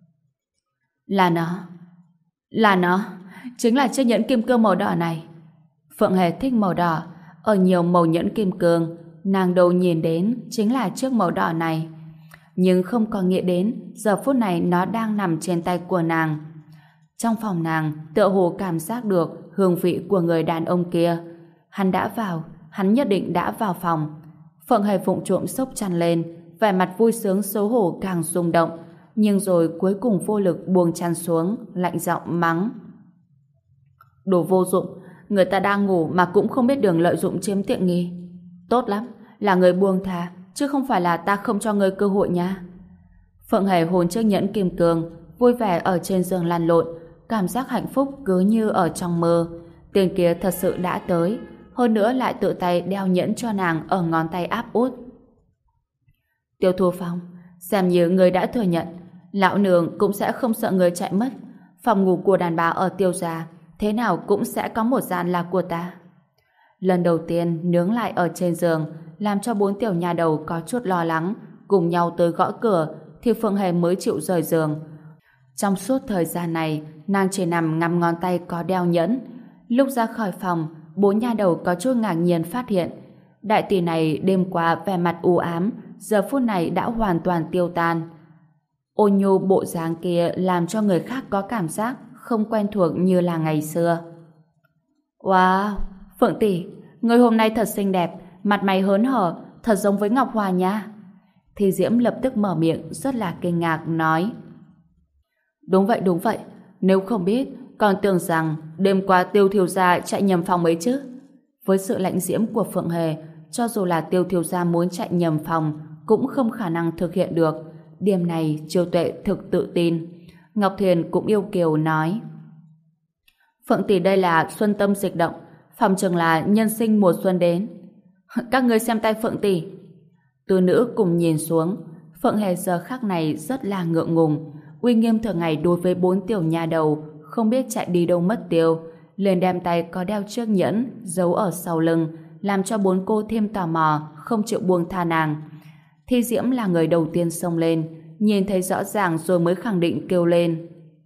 Là nó, chính là chiếc nhẫn kim cương màu đỏ này. Phượng Hề thích màu đỏ, ở nhiều màu nhẫn kim cương, nàng đầu nhìn đến chính là chiếc màu đỏ này. Nhưng không có nghĩ đến giờ phút này nó đang nằm trên tay của nàng. Trong phòng nàng tựa hồ cảm giác được hương vị của người đàn ông kia. Hắn đã vào, hắn nhất định đã vào phòng. Phượng Hề vụng trộm xốc chăn lên, vẻ mặt vui sướng xấu hổ càng rung động, nhưng rồi cuối cùng vô lực buông chăn xuống, lạnh giọng mắng: Đồ vô dụng, người ta đang ngủ mà cũng không biết đường lợi dụng chiếm tiện nghi. Tốt lắm, là người buông tha, chứ không phải là ta không cho ngươi cơ hội nha. Phượng Hề hôn chiếc nhẫn kim cương, vui vẻ ở trên giường lăn lộn, cảm giác hạnh phúc cứ như ở trong mơ. Tên kia thật sự đã tới, hơn nữa lại tự tay đeo nhẫn cho nàng ở ngón tay áp út. Tiêu Thu Phong, xem như người đã thừa nhận, lão nương cũng sẽ không sợ người chạy mất. Phòng ngủ của đàn bà ở Tiêu gia thế nào cũng sẽ có một gian là của ta. Lần đầu tiên nướng lại ở trên giường, làm cho bốn tiểu nha đầu có chút lo lắng, cùng nhau tới gõ cửa, thì Phượng Hề mới chịu rời giường. Trong suốt thời gian này, nàng chỉ nằm ngắm ngón tay có đeo nhẫn. Lúc ra khỏi phòng, bốn nha đầu có chút ngạc nhiên phát hiện, đại tỷ này đêm qua vẻ mặt u ám, giờ phút này đã hoàn toàn tiêu tan. Ôn nhu bộ dáng kia làm cho người khác có cảm giác không quen thuộc như là ngày xưa. Wow, Phượng tỷ, người hôm nay thật xinh đẹp, mặt mày hớn hở, thật giống với Ngọc Hòa nha. Thì Diễm lập tức mở miệng rất là kinh ngạc nói. Đúng vậy, nếu không biết, còn tưởng rằng đêm qua Tiêu thiếu gia chạy nhầm phòng ấy chứ. Với sự lãnh diễm của Phượng Hề, cho dù là Tiêu thiếu gia muốn chạy nhầm phòng, cũng không khả năng thực hiện được. Điểm này Chiêu Tuệ thực tự tin. Ngọc Thiền cũng yêu kiều nói. Phượng tỷ đây là xuân tâm dịch động, phòng chừng là nhân sinh mùa xuân đến. Các ngươi xem tay Phượng tỷ. Tứ nữ cùng nhìn xuống, Phượng Hề giờ khắc này rất là ngượng ngùng. Uy nghiêm thường ngày đối với bốn tiểu nha đầu không biết chạy đi đâu mất tiêu, liền đem tay có đeo chiếc nhẫn giấu ở sau lưng, làm cho bốn cô thêm tò mò, không chịu buông tha nàng. Thi Diễm là người đầu tiên xông lên, nhìn thấy rõ ràng rồi mới khẳng định kêu lên.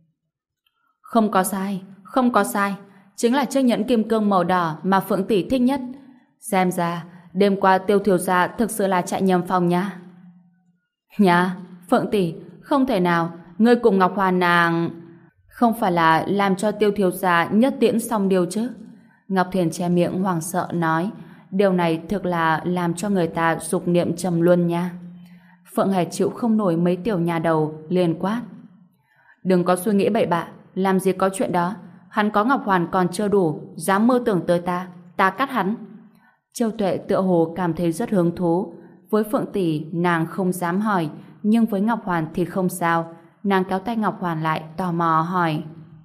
Không có sai, chính là chiếc nhẫn kim cương màu đỏ mà Phượng tỷ thích nhất. Xem ra, đêm qua Tiêu thiếu gia thực sự là chạy nhầm phòng nha. Nhá, Phượng tỷ, không thể nào, ngươi cùng Ngọc Hoàn nàng... Không phải là làm cho Tiêu thiếu gia nhất tiễn xong điều chứ? Ngọc Thiền che miệng hoảng sợ nói, điều này thực là làm cho người ta dục niệm trầm luân nha. Phượng Hề chịu không nổi mấy tiểu nhà đầu, liền quát. Đừng có suy nghĩ bậy bạ, làm gì có chuyện đó. Hắn có Ngọc Hoàn còn chưa đủ, dám mơ tưởng tới ta cắt hắn. Châu Tuệ tựa hồ cảm thấy rất hứng thú. Với Phượng tỷ, nàng không dám hỏi, nhưng với Ngọc Hoàn thì không sao. Nàng kéo tay Ngọc Hoàn lại, tò mò hỏi.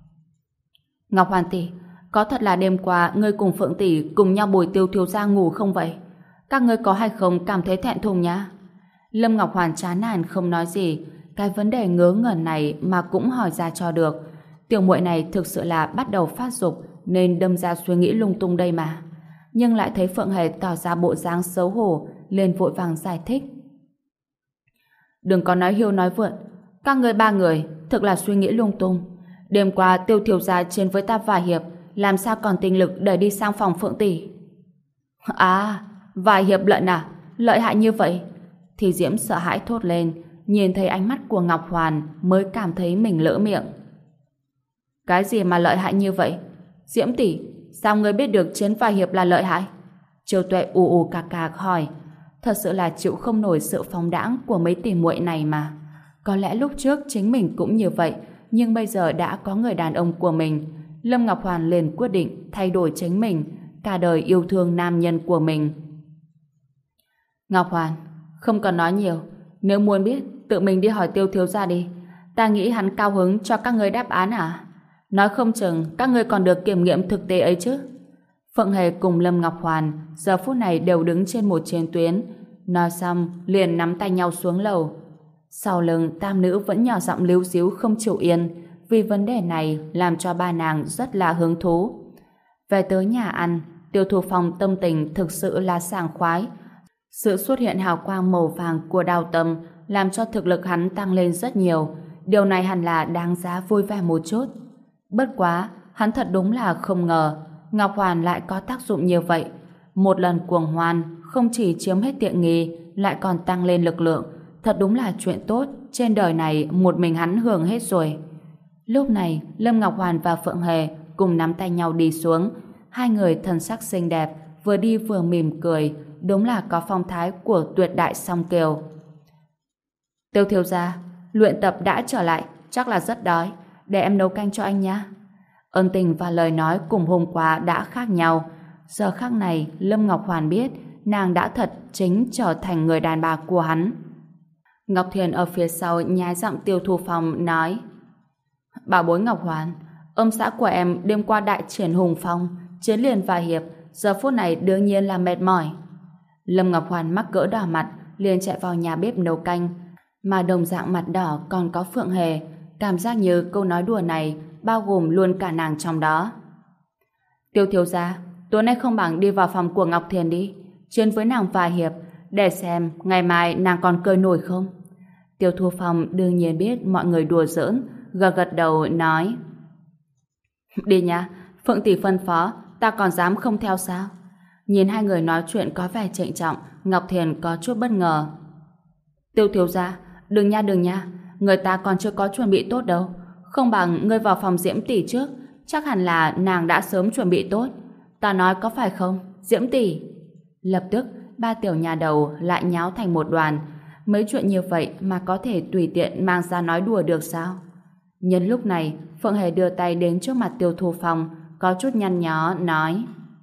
Ngọc Hoàn tỷ, có thật là đêm qua ngươi cùng Phượng tỷ cùng nhau bồi Tiêu thiếu gia ngủ không vậy? Các ngươi có hay không cảm thấy thẹn thùng nhá? Lâm Ngọc Hoàn chán nản không nói gì, cái vấn đề ngớ ngẩn này mà cũng hỏi ra cho được. Tiểu muội này thực sự là bắt đầu phát dục nên đâm ra suy nghĩ lung tung đây mà. Nhưng lại thấy Phượng Hề tỏ ra bộ dáng xấu hổ, liền vội vàng giải thích. Đừng có nói hiêu nói vượn, các ngươi ba người thực là suy nghĩ lung tung. Đêm qua Tiêu thiếu gia chiến với ta vài hiệp, làm sao còn tinh lực để đi sang phòng Phượng tỷ? À, vài hiệp lận à? Lợi hại như vậy? Thì Diễm sợ hãi thốt lên, nhìn thấy ánh mắt của Ngọc Hoàn mới cảm thấy mình lỡ miệng. Cái gì mà lợi hại như vậy? Diễm tỷ, sao ngươi biết được chiến vài hiệp là lợi hại? Triều Tuệ ù ù cạc cạc hỏi. Thật sự là chịu không nổi sự phóng đãng của mấy tỷ muội này mà. Có lẽ lúc trước chính mình cũng như vậy, nhưng bây giờ đã có người đàn ông của mình. Lâm Ngọc Hoàn liền quyết định thay đổi chính mình, cả đời yêu thương nam nhân của mình. Ngọc Hoàn, không cần nói nhiều, nếu muốn biết, tự mình đi hỏi Tiêu thiếu gia đi. Ta nghĩ hắn cao hứng cho các ngươi đáp án à? Nói không chừng các ngươi còn được kiểm nghiệm thực tế ấy chứ. Phượng Hề cùng Lâm Ngọc Hoàn giờ phút này đều đứng trên một chiến tuyến. Nói xong liền nắm tay nhau xuống lầu. Sau lưng tam nữ vẫn nhỏ giọng líu díu không chịu yên, vì vấn đề này làm cho ba nàng rất là hứng thú. Về tới nhà ăn, Tiêu Thu Phong tâm tình thực sự là sảng khoái. Sự xuất hiện hào quang màu vàng của Đào Tâm làm cho thực lực hắn tăng lên rất nhiều. Điều này hẳn là đáng giá vui vẻ một chút. Bất quá, hắn thật đúng là không ngờ Ngọc Hoàn lại có tác dụng như vậy. Một lần cuồng hoan không chỉ chiếm hết tiện nghi, lại còn tăng lên lực lượng. Thật đúng là chuyện tốt, trên đời này một mình hắn hưởng hết rồi. Lúc này, Lâm Ngọc Hoàn và Phượng Hề cùng nắm tay nhau đi xuống. Hai người thần sắc xinh đẹp, vừa đi vừa mỉm cười, đúng là có phong thái của tuyệt đại song kiều. Tiêu thiếu gia, luyện tập đã trở lại, chắc là rất đói, để em nấu canh cho anh nhé. Ân tình và lời nói cùng hôm qua đã khác nhau. Giờ khắc này, Lâm Ngọc Hoàn biết nàng đã thật chính trở thành người đàn bà của hắn. Ngọc Thiền ở phía sau nhái giọng Tiêu Thu Phong nói: Bảo bối Ngọc Hoàn, ông xã của em đêm qua đại triển hùng phong, chiến liền vài hiệp, giờ phút này đương nhiên là mệt mỏi. Lâm Ngọc Hoàn mắc cỡ đỏ mặt, liền chạy vào nhà bếp nấu canh, mà đồng dạng mặt đỏ còn có Phượng Hề, cảm giác như câu nói đùa này bao gồm luôn cả nàng trong đó. Tiêu thiếu gia, tối nay không bằng đi vào phòng của Ngọc Thiền đi, chiến với nàng vài hiệp, để xem ngày mai nàng còn cười nổi không. Tiêu Thu Phong đương nhiên biết mọi người đùa giỡn, gật gật đầu nói: Đi nha, Phượng tỷ phân phó, ta còn dám không theo sao? Nhìn hai người nói chuyện có vẻ trịnh trọng, Ngọc Thiền có chút bất ngờ. Tiêu thiếu gia, đừng nha, người ta còn chưa có chuẩn bị tốt đâu. Không bằng ngươi vào phòng Diễm tỷ trước, chắc hẳn là nàng đã sớm chuẩn bị tốt. Ta nói có phải không, Diễm tỷ? Lập tức, ba tiểu nhà đầu lại nháo thành một đoàn. Mấy chuyện như vậy mà có thể tùy tiện mang ra nói đùa được sao? Nhân lúc này, Phượng Hề đưa tay đến trước mặt Tiêu Thu Phong, có chút nhăn nhó nói: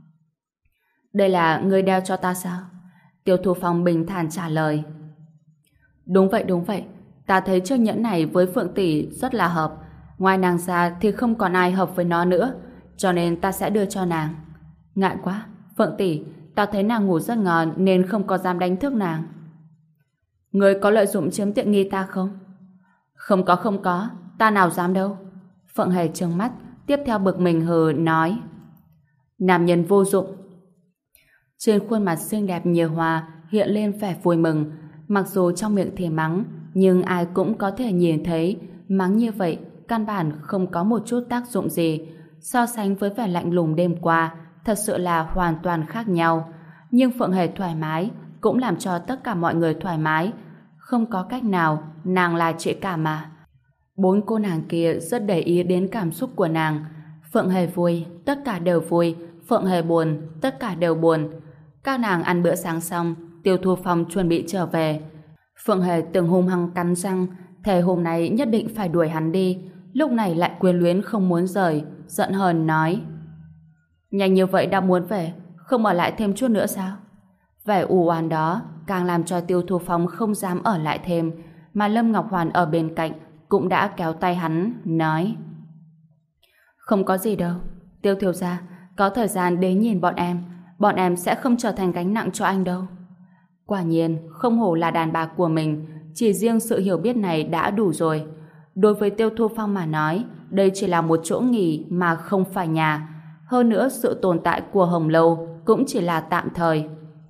Đây là ngươi đeo cho ta sao? Tiêu Thu Phong bình thản trả lời: Đúng vậy, ta thấy chiếc nhẫn này với Phượng tỷ rất là hợp. Ngoài nàng ra thì không còn ai hợp với nó nữa, cho nên ta sẽ đưa cho nàng. Ngại quá, Phượng tỷ, ta thấy nàng ngủ rất ngon nên không có dám đánh thức nàng. Ngươi có lợi dụng chiếm tiện nghi ta không? Không có, ta nào dám đâu. Phượng Hề trừng mắt, tiếp theo bực mình hừ nói: Nam nhân vô dụng. Trên khuôn mặt xinh đẹp như hoa hiện lên vẻ vui mừng, mặc dù trong miệng thì mắng, nhưng ai cũng có thể nhìn thấy mắng như vậy căn bản không có một chút tác dụng gì. So sánh với vẻ lạnh lùng đêm qua, thật sự là hoàn toàn khác nhau. Nhưng Phượng Hề thoải mái cũng làm cho tất cả mọi người thoải mái. Không có cách nào, nàng là chị cả mà. Bốn cô nàng kia rất để ý đến cảm xúc của nàng. Phượng Hề vui, tất cả đều vui. Phượng Hề buồn, tất cả đều buồn. Các nàng ăn bữa sáng xong, Tiêu Thu Phong chuẩn bị trở về. Phượng Hề từng hung hăng cắn răng, thề hôm nay nhất định phải đuổi hắn đi. Lúc này lại quyến luyến không muốn rời, giận hờn nói: Nhanh như vậy đã muốn về, không ở lại thêm chút nữa sao? Vẻ u oán đó càng làm cho Tiêu Thu Phong không dám ở lại thêm, mà Lâm Ngọc Hoàn ở bên cạnh cũng đã kéo tay hắn, nói: Không có gì đâu, Tiêu thiếu gia, có thời gian đến nhìn bọn em sẽ không trở thành gánh nặng cho anh đâu. Quả nhiên, không hổ là đàn bà của mình, chỉ riêng sự hiểu biết này đã đủ rồi. Đối với Tiêu Thu Phong mà nói, đây chỉ là một chỗ nghỉ mà không phải nhà. Hơn nữa, sự tồn tại của Hồng Lâu cũng chỉ là tạm thời.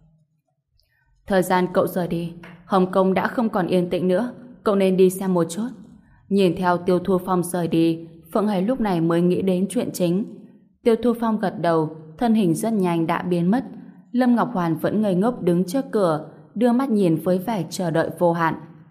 Thời gian cậu rời đi, Hồng Kông đã không còn yên tĩnh nữa, cậu nên đi xem một chút. Nhìn theo Tiêu Thu Phong rời đi, Phượng Hề lúc này mới nghĩ đến chuyện chính. Tiêu Thu Phong gật đầu, thân hình rất nhanh đã biến mất. Lâm Ngọc Hoàn vẫn ngây ngốc đứng trước cửa, đưa mắt nhìn với vẻ chờ đợi vô hạn.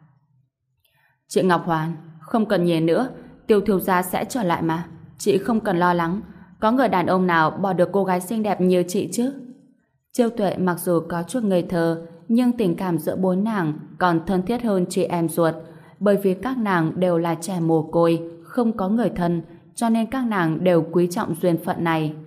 Chị Ngọc Hoàn, không cần nhìn nữa, Tiêu thiếu gia sẽ trở lại mà. Chị không cần lo lắng, có người đàn ông nào bỏ được cô gái xinh đẹp như chị chứ? Chiêu Tuệ mặc dù có chút ngây thơ, nhưng tình cảm giữa bốn nàng còn thân thiết hơn chị em ruột, bởi vì các nàng đều là trẻ mồ côi, không có người thân, cho nên các nàng đều quý trọng duyên phận này.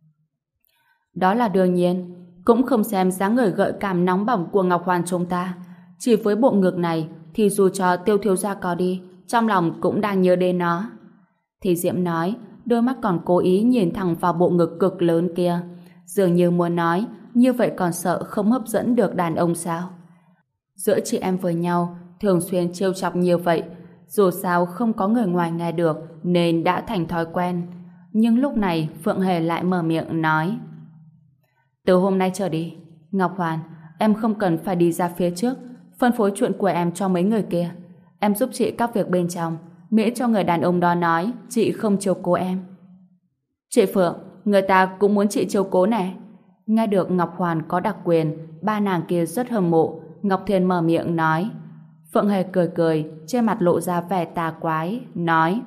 Đó là đương nhiên, cũng không xem dáng người gợi cảm nóng bỏng của Ngọc Hoàn chúng ta. Chỉ với bộ ngực này thì dù cho Tiêu thiếu gia có đi, trong lòng cũng đang nhớ đến nó. Thì Diễm nói, đôi mắt còn cố ý nhìn thẳng vào bộ ngực cực lớn kia, dường như muốn nói, như vậy còn sợ không hấp dẫn được đàn ông sao? Giữa chị em với nhau thường xuyên trêu chọc như vậy, dù sao không có người ngoài nghe được nên đã thành thói quen. Nhưng lúc này Phượng Hề lại mở miệng nói: Từ hôm nay trở đi, Ngọc Hoàn, em không cần phải đi ra phía trước phân phối chuyện của em cho mấy người kia. Em giúp chị các việc bên trong, miễn cho người đàn ông đó nói chị không chiếu cố em. Chị Phượng, người ta cũng muốn chị chiếu cố nè. Nghe được Ngọc Hoàn có đặc quyền, ba nàng kia rất hâm mộ. Ngọc Thiền mở miệng nói. Phượng Hề cười cười, trên mặt lộ ra vẻ tà quái, nói: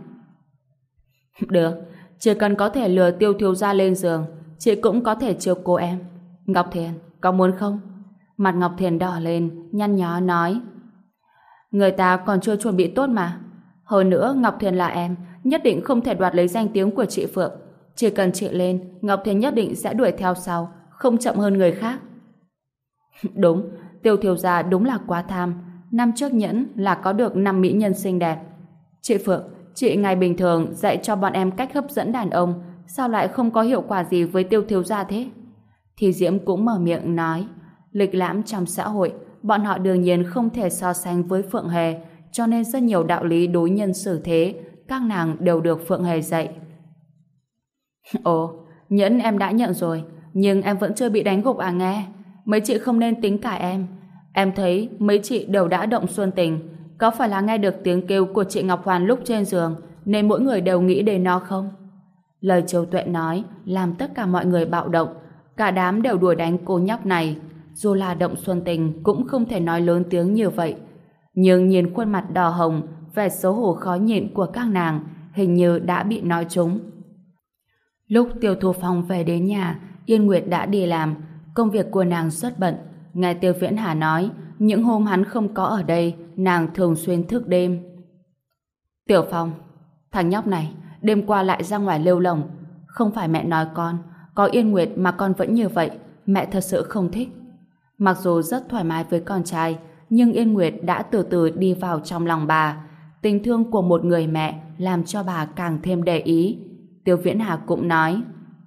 Được, chỉ cần có thể lừa Tiêu thiếu gia lên giường, chị cũng có thể chiếu cố em. Ngọc Thiền, có muốn không? Mặt Ngọc Thiền đỏ lên, nhăn nhó nói: Người ta còn chưa chuẩn bị tốt mà. Hơn nữa, Ngọc Thiền là em, nhất định không thể đoạt lấy danh tiếng của chị Phượng. Chỉ cần chị lên, Ngọc Thiền nhất định sẽ đuổi theo sau, không chậm hơn người khác. Đúng, Tiêu thiếu gia đúng là quá tham. Năm trước nhẫn là có được 5 mỹ nhân xinh đẹp. Chị Phượng, chị ngày bình thường dạy cho bọn em cách hấp dẫn đàn ông, sao lại không có hiệu quả gì với Tiêu thiếu gia thế? Thì Diễm cũng mở miệng nói: Lịch lãm trong xã hội, bọn họ đương nhiên không thể so sánh với Phượng Hề, cho nên rất nhiều đạo lý đối nhân xử thế các nàng đều được Phượng Hề dạy. Ồ, nhẫn em đã nhận rồi, nhưng em vẫn chưa bị đánh gục à nghe. Mấy chị không nên tính cả em. Em thấy mấy chị đều đã động xuân tình. Có phải là nghe được tiếng kêu của chị Ngọc Hoàn lúc trên giường nên mỗi người đều nghĩ đến nó không? Lời Châu Tuệ nói làm tất cả mọi người bạo động. Cả đám đều đuổi đánh cô nhóc này. Dù là động xuân tình cũng không thể nói lớn tiếng như vậy. Nhưng nhìn khuôn mặt đỏ hồng, vẻ xấu hổ khó nhịn của các nàng hình như đã bị nói trúng. Lúc Tiêu Thu Phong về đến nhà, Yên Nguyệt đã đi làm. Công việc của nàng rất bận. Nghe Tiêu Viễn Hà nói, những hôm hắn không có ở đây, nàng thường xuyên thức đêm. Tiểu Phong, thằng nhóc này, đêm qua lại ra ngoài lêu lồng. Không phải mẹ nói con, có Yên Nguyệt mà con vẫn như vậy, mẹ thật sự không thích. Mặc dù rất thoải mái với con trai, nhưng Yên Nguyệt đã từ từ đi vào trong lòng bà. Tình thương của một người mẹ làm cho bà càng thêm để ý. Tiêu Viễn Hà cũng nói.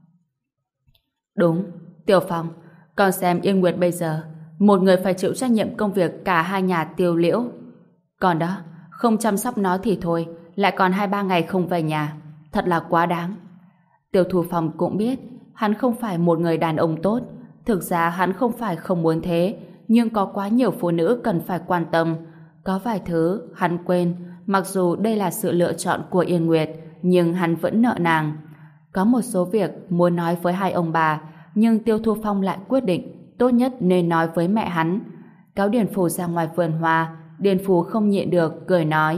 Đúng, Tiểu Phong, con xem Yên Nguyệt bây giờ, một người phải chịu trách nhiệm công việc cả hai nhà Tiêu Liễu. Còn đó, không chăm sóc nó thì thôi, lại còn 2-3 ngày không về nhà. Thật là quá đáng. Tiêu Thu Phong cũng biết, hắn không phải một người đàn ông tốt. Thực ra hắn không phải không muốn thế, nhưng có quá nhiều phụ nữ cần phải quan tâm. Có vài thứ hắn quên, mặc dù đây là sự lựa chọn của Yên Nguyệt, nhưng hắn vẫn nợ nàng. Có một số việc muốn nói với hai ông bà, nhưng Tiêu Thu Phong lại quyết định tốt nhất nên nói với mẹ hắn. Kéo Điền Phù ra ngoài vườn hoa, Điền Phù không nhịn được, cười nói.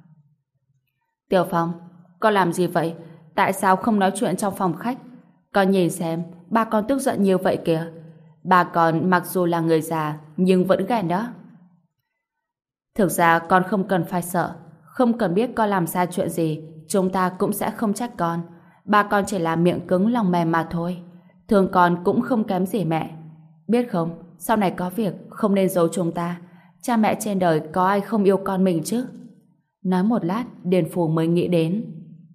Tiểu Phong, con làm gì vậy? Tại sao không nói chuyện trong phòng khách? Con nhìn xem, ba con tức giận như vậy kìa. Ba con mặc dù là người già, nhưng vẫn ghen đó. Thực ra con không cần phải sợ, không cần biết con làm sai chuyện gì, chúng ta cũng sẽ không trách con. Ba con chỉ là miệng cứng lòng mềm mà thôi. Thương con cũng không kém gì mẹ. Biết không, sau này có việc không nên giấu chúng ta. Cha mẹ trên đời có ai không yêu con mình chứ? Nói một lát, Điền Phù mới nghĩ đến.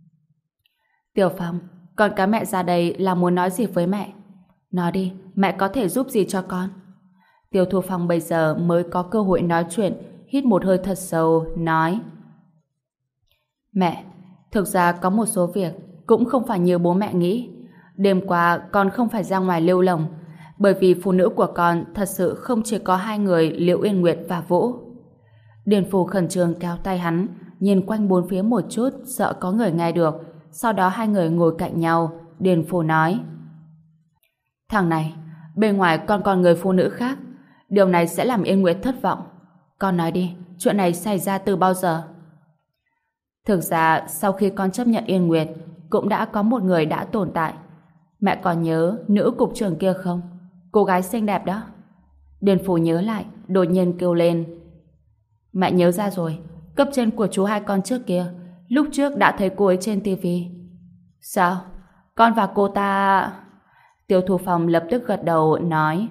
Tiểu Phong, con cá mẹ ra đây là muốn nói gì với mẹ? Nói đi, mẹ có thể giúp gì cho con? Tiêu Thu Phong bây giờ mới có cơ hội nói chuyện, hít một hơi thật sâu, nói. Mẹ, thực ra có một số việc cũng không phải như bố mẹ nghĩ. Đêm qua con không phải ra ngoài lêu lồng, bởi vì phụ nữ của con thật sự không chỉ có hai người Liễu Yên Nguyệt và Vũ. Điền Phù khẩn trương kéo tay hắn, nhìn quanh bốn phía một chút, sợ có người nghe được. Sau đó hai người ngồi cạnh nhau, Điền Phù nói. Thằng này, bên ngoài con còn người phụ nữ khác. Điều này sẽ làm Yên Nguyệt thất vọng. Con nói đi, chuyện này xảy ra từ bao giờ? Thực ra, sau khi con chấp nhận Yên Nguyệt, cũng đã có một người đã tồn tại. Mẹ còn nhớ nữ cục trưởng kia không? Cô gái xinh đẹp đó. Điền Phù nhớ lại, đột nhiên kêu lên. Mẹ nhớ ra rồi, cấp trên của chú hai con trước kia, lúc trước đã thấy cô ấy trên tivi. Sao? Con và cô ta... Tiêu Thu Phong lập tức gật đầu, nói.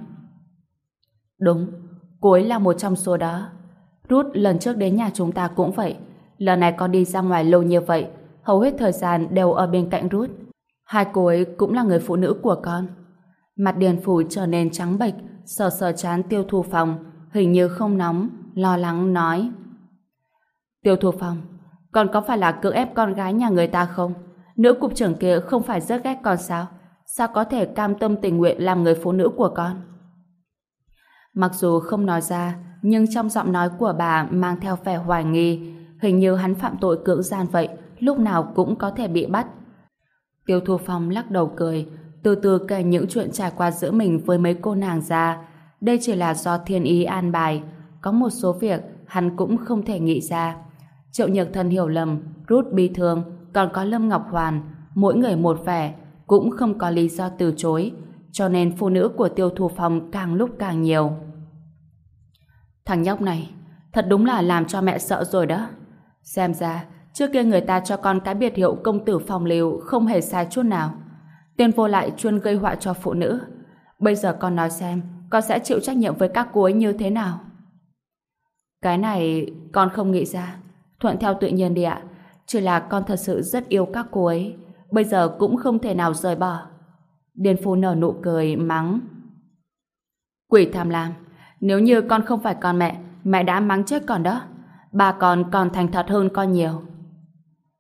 Đúng, cô ấy là một trong số đó. Ruth lần trước đến nhà chúng ta cũng vậy. Lần này con đi ra ngoài lâu như vậy, hầu hết thời gian đều ở bên cạnh Ruth. Hai cô ấy cũng là người phụ nữ của con. Mặt Điền Phù trở nên trắng bệch, sờ sờ trán Tiêu Thu Phong, hình như không nóng, lo lắng nói. Tiêu Thu Phong, con có phải là cưỡng ép con gái nhà người ta không? Nữ cục trưởng kia không phải rất ghét con sao? Sao có thể cam tâm tình nguyện làm người phụ nữ của con? Mặc dù không nói ra, nhưng trong giọng nói của bà mang theo vẻ hoài nghi, hình như hắn phạm tội cưỡng gian vậy, lúc nào cũng có thể bị bắt. Tiêu Thu Phong lắc đầu cười, từ từ kể những chuyện trải qua giữa mình với mấy cô nàng ra. Đây chỉ là do thiên ý an bài, có một số việc hắn cũng không thể nghĩ ra. Triệu Nhược Thần hiểu lầm, Ruth bi thương, còn có Lâm Ngọc Hoàn, mỗi người một vẻ, cũng không có lý do từ chối, cho nên phụ nữ của Tiêu Thu Phong càng lúc càng nhiều. Thằng nhóc này, thật đúng là làm cho mẹ sợ rồi đó. Xem ra, trước kia người ta cho con cái biệt hiệu công tử phong lưu không hề sai chút nào. Tên vô lại chuyên gây họa cho phụ nữ. Bây giờ con nói xem, con sẽ chịu trách nhiệm với các cô ấy như thế nào? Cái này con không nghĩ ra. Thuận theo tự nhiên đi ạ. Chỉ là con thật sự rất yêu các cô ấy. Bây giờ cũng không thể nào rời bỏ. Điền Phù nở nụ cười mắng. Quỷ tham lam, nếu như con không phải con mẹ, mẹ đã mắng chết con đó. Bà con còn thành thật hơn con nhiều.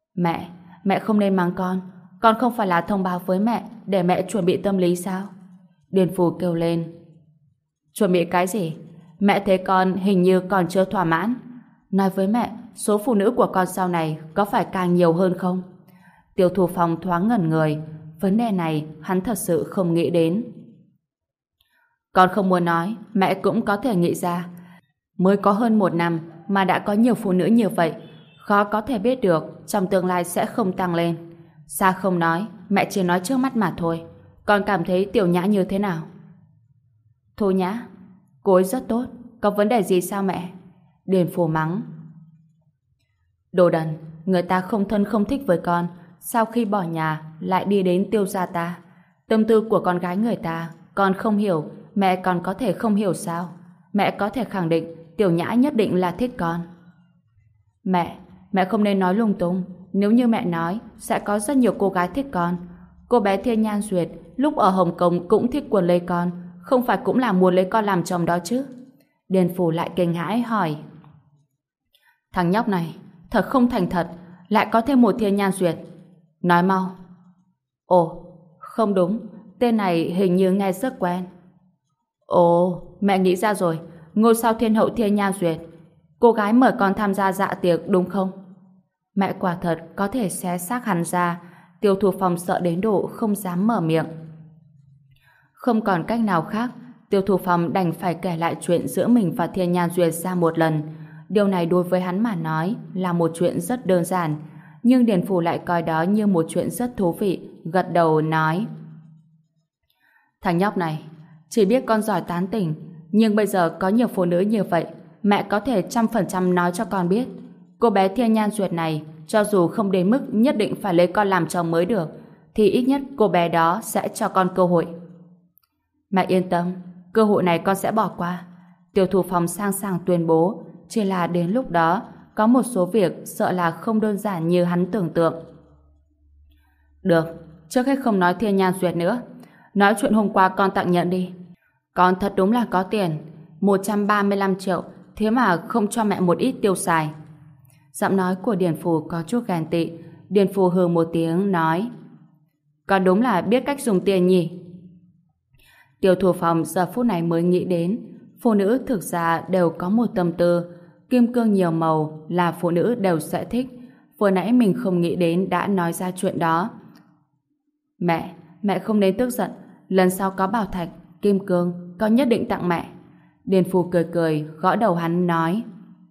Mẹ không nên mắng con. Con không phải là thông báo với mẹ để mẹ chuẩn bị tâm lý sao? Điền Phù kêu lên. Chuẩn bị cái gì? Mẹ thấy con hình như còn chưa thỏa mãn. Nói với mẹ, số phụ nữ của con sau này có phải càng nhiều hơn không? Tiêu Thu Phong thoáng ngẩn người. Vấn đề này hắn thật sự không nghĩ đến. Con không muốn nói, mẹ cũng có thể nghĩ ra. Mới có hơn 1 năm mà đã có nhiều phụ nữ như vậy, khó có thể biết được trong tương lai sẽ không tăng lên. Xa không nói, mẹ chỉ nói trước mắt mà thôi. Con cảm thấy Tiểu Nhã như thế nào? Thu Nhã, cô ấy rất tốt. Có vấn đề gì sao mẹ? Điền Phù mắng. Đồ đần, người ta không thân không thích với con, sau khi bỏ nhà lại đi đến Tiêu gia ta. Tâm tư của con gái người ta con không hiểu, mẹ còn có thể không hiểu sao? Mẹ có thể khẳng định Tiểu Nhã nhất định là thích con. Mẹ không nên nói lung tung. Nếu như mẹ nói, sẽ có rất nhiều cô gái thích con. Cô bé Thiên Nhan Duyệt lúc ở Hồng Kông cũng thích quần lấy con, không phải cũng là muốn lấy con làm chồng đó chứ? Điền Phù lại kinh hãi hỏi. Thằng nhóc này thật không thành thật, lại có thêm một Thiên Nhan Duyệt. Nói mau. Ồ, không đúng, tên này hình như nghe rất quen. Ồ, mẹ nghĩ ra rồi, ngôi sao thiên hậu Thiên Nhan Duyệt. Cô gái mời con tham gia dạ tiệc đúng không? Mẹ quả thật có thể xé xác hắn ra. Tiêu Thu Phong sợ đến độ không dám mở miệng. Không còn cách nào khác, Tiêu Thu Phong đành phải kể lại chuyện giữa mình và Thiên Nhan Duyệt ra một lần. Điều này đối với hắn mà nói là một chuyện rất đơn giản, nhưng Điền Phủ lại coi đó như một chuyện rất thú vị, gật đầu nói. Thằng nhóc này, chỉ biết con giỏi tán tỉnh, nhưng bây giờ có nhiều phụ nữ như vậy, mẹ có thể 100% nói cho con biết. Cô bé Thiên Nhan Duyệt này, cho dù không đến mức nhất định phải lấy con làm chồng mới được, thì ít nhất cô bé đó sẽ cho con cơ hội. Mẹ yên tâm, cơ hội này con sẽ bỏ qua. Tiêu Thu Phong sang sảng tuyên bố, chỉ là đến lúc đó, có một số việc sợ là không đơn giản như hắn tưởng tượng. Được, trước hết không nói Thiên Nhan Duyệt nữa. Nói chuyện hôm qua con tặng nhận đi. Con thật đúng là có tiền, 135 triệu, thế mà không cho mẹ một ít tiêu xài. Giọng nói của Điền Phù có chút ghen tị. Điền Phù hừ một tiếng nói, con đúng là biết cách dùng tiền nhỉ. Tiêu Thu Phong giờ phút này mới nghĩ đến, phụ nữ thực ra đều có một tâm tư, kim cương nhiều màu là phụ nữ đều sẽ thích. Vừa nãy mình không nghĩ đến đã nói ra chuyện đó. Mẹ không nên tức giận, lần sau có bảo thạch, kim cương, con nhất định tặng mẹ. Điền Phù cười cười, gõ đầu hắn nói,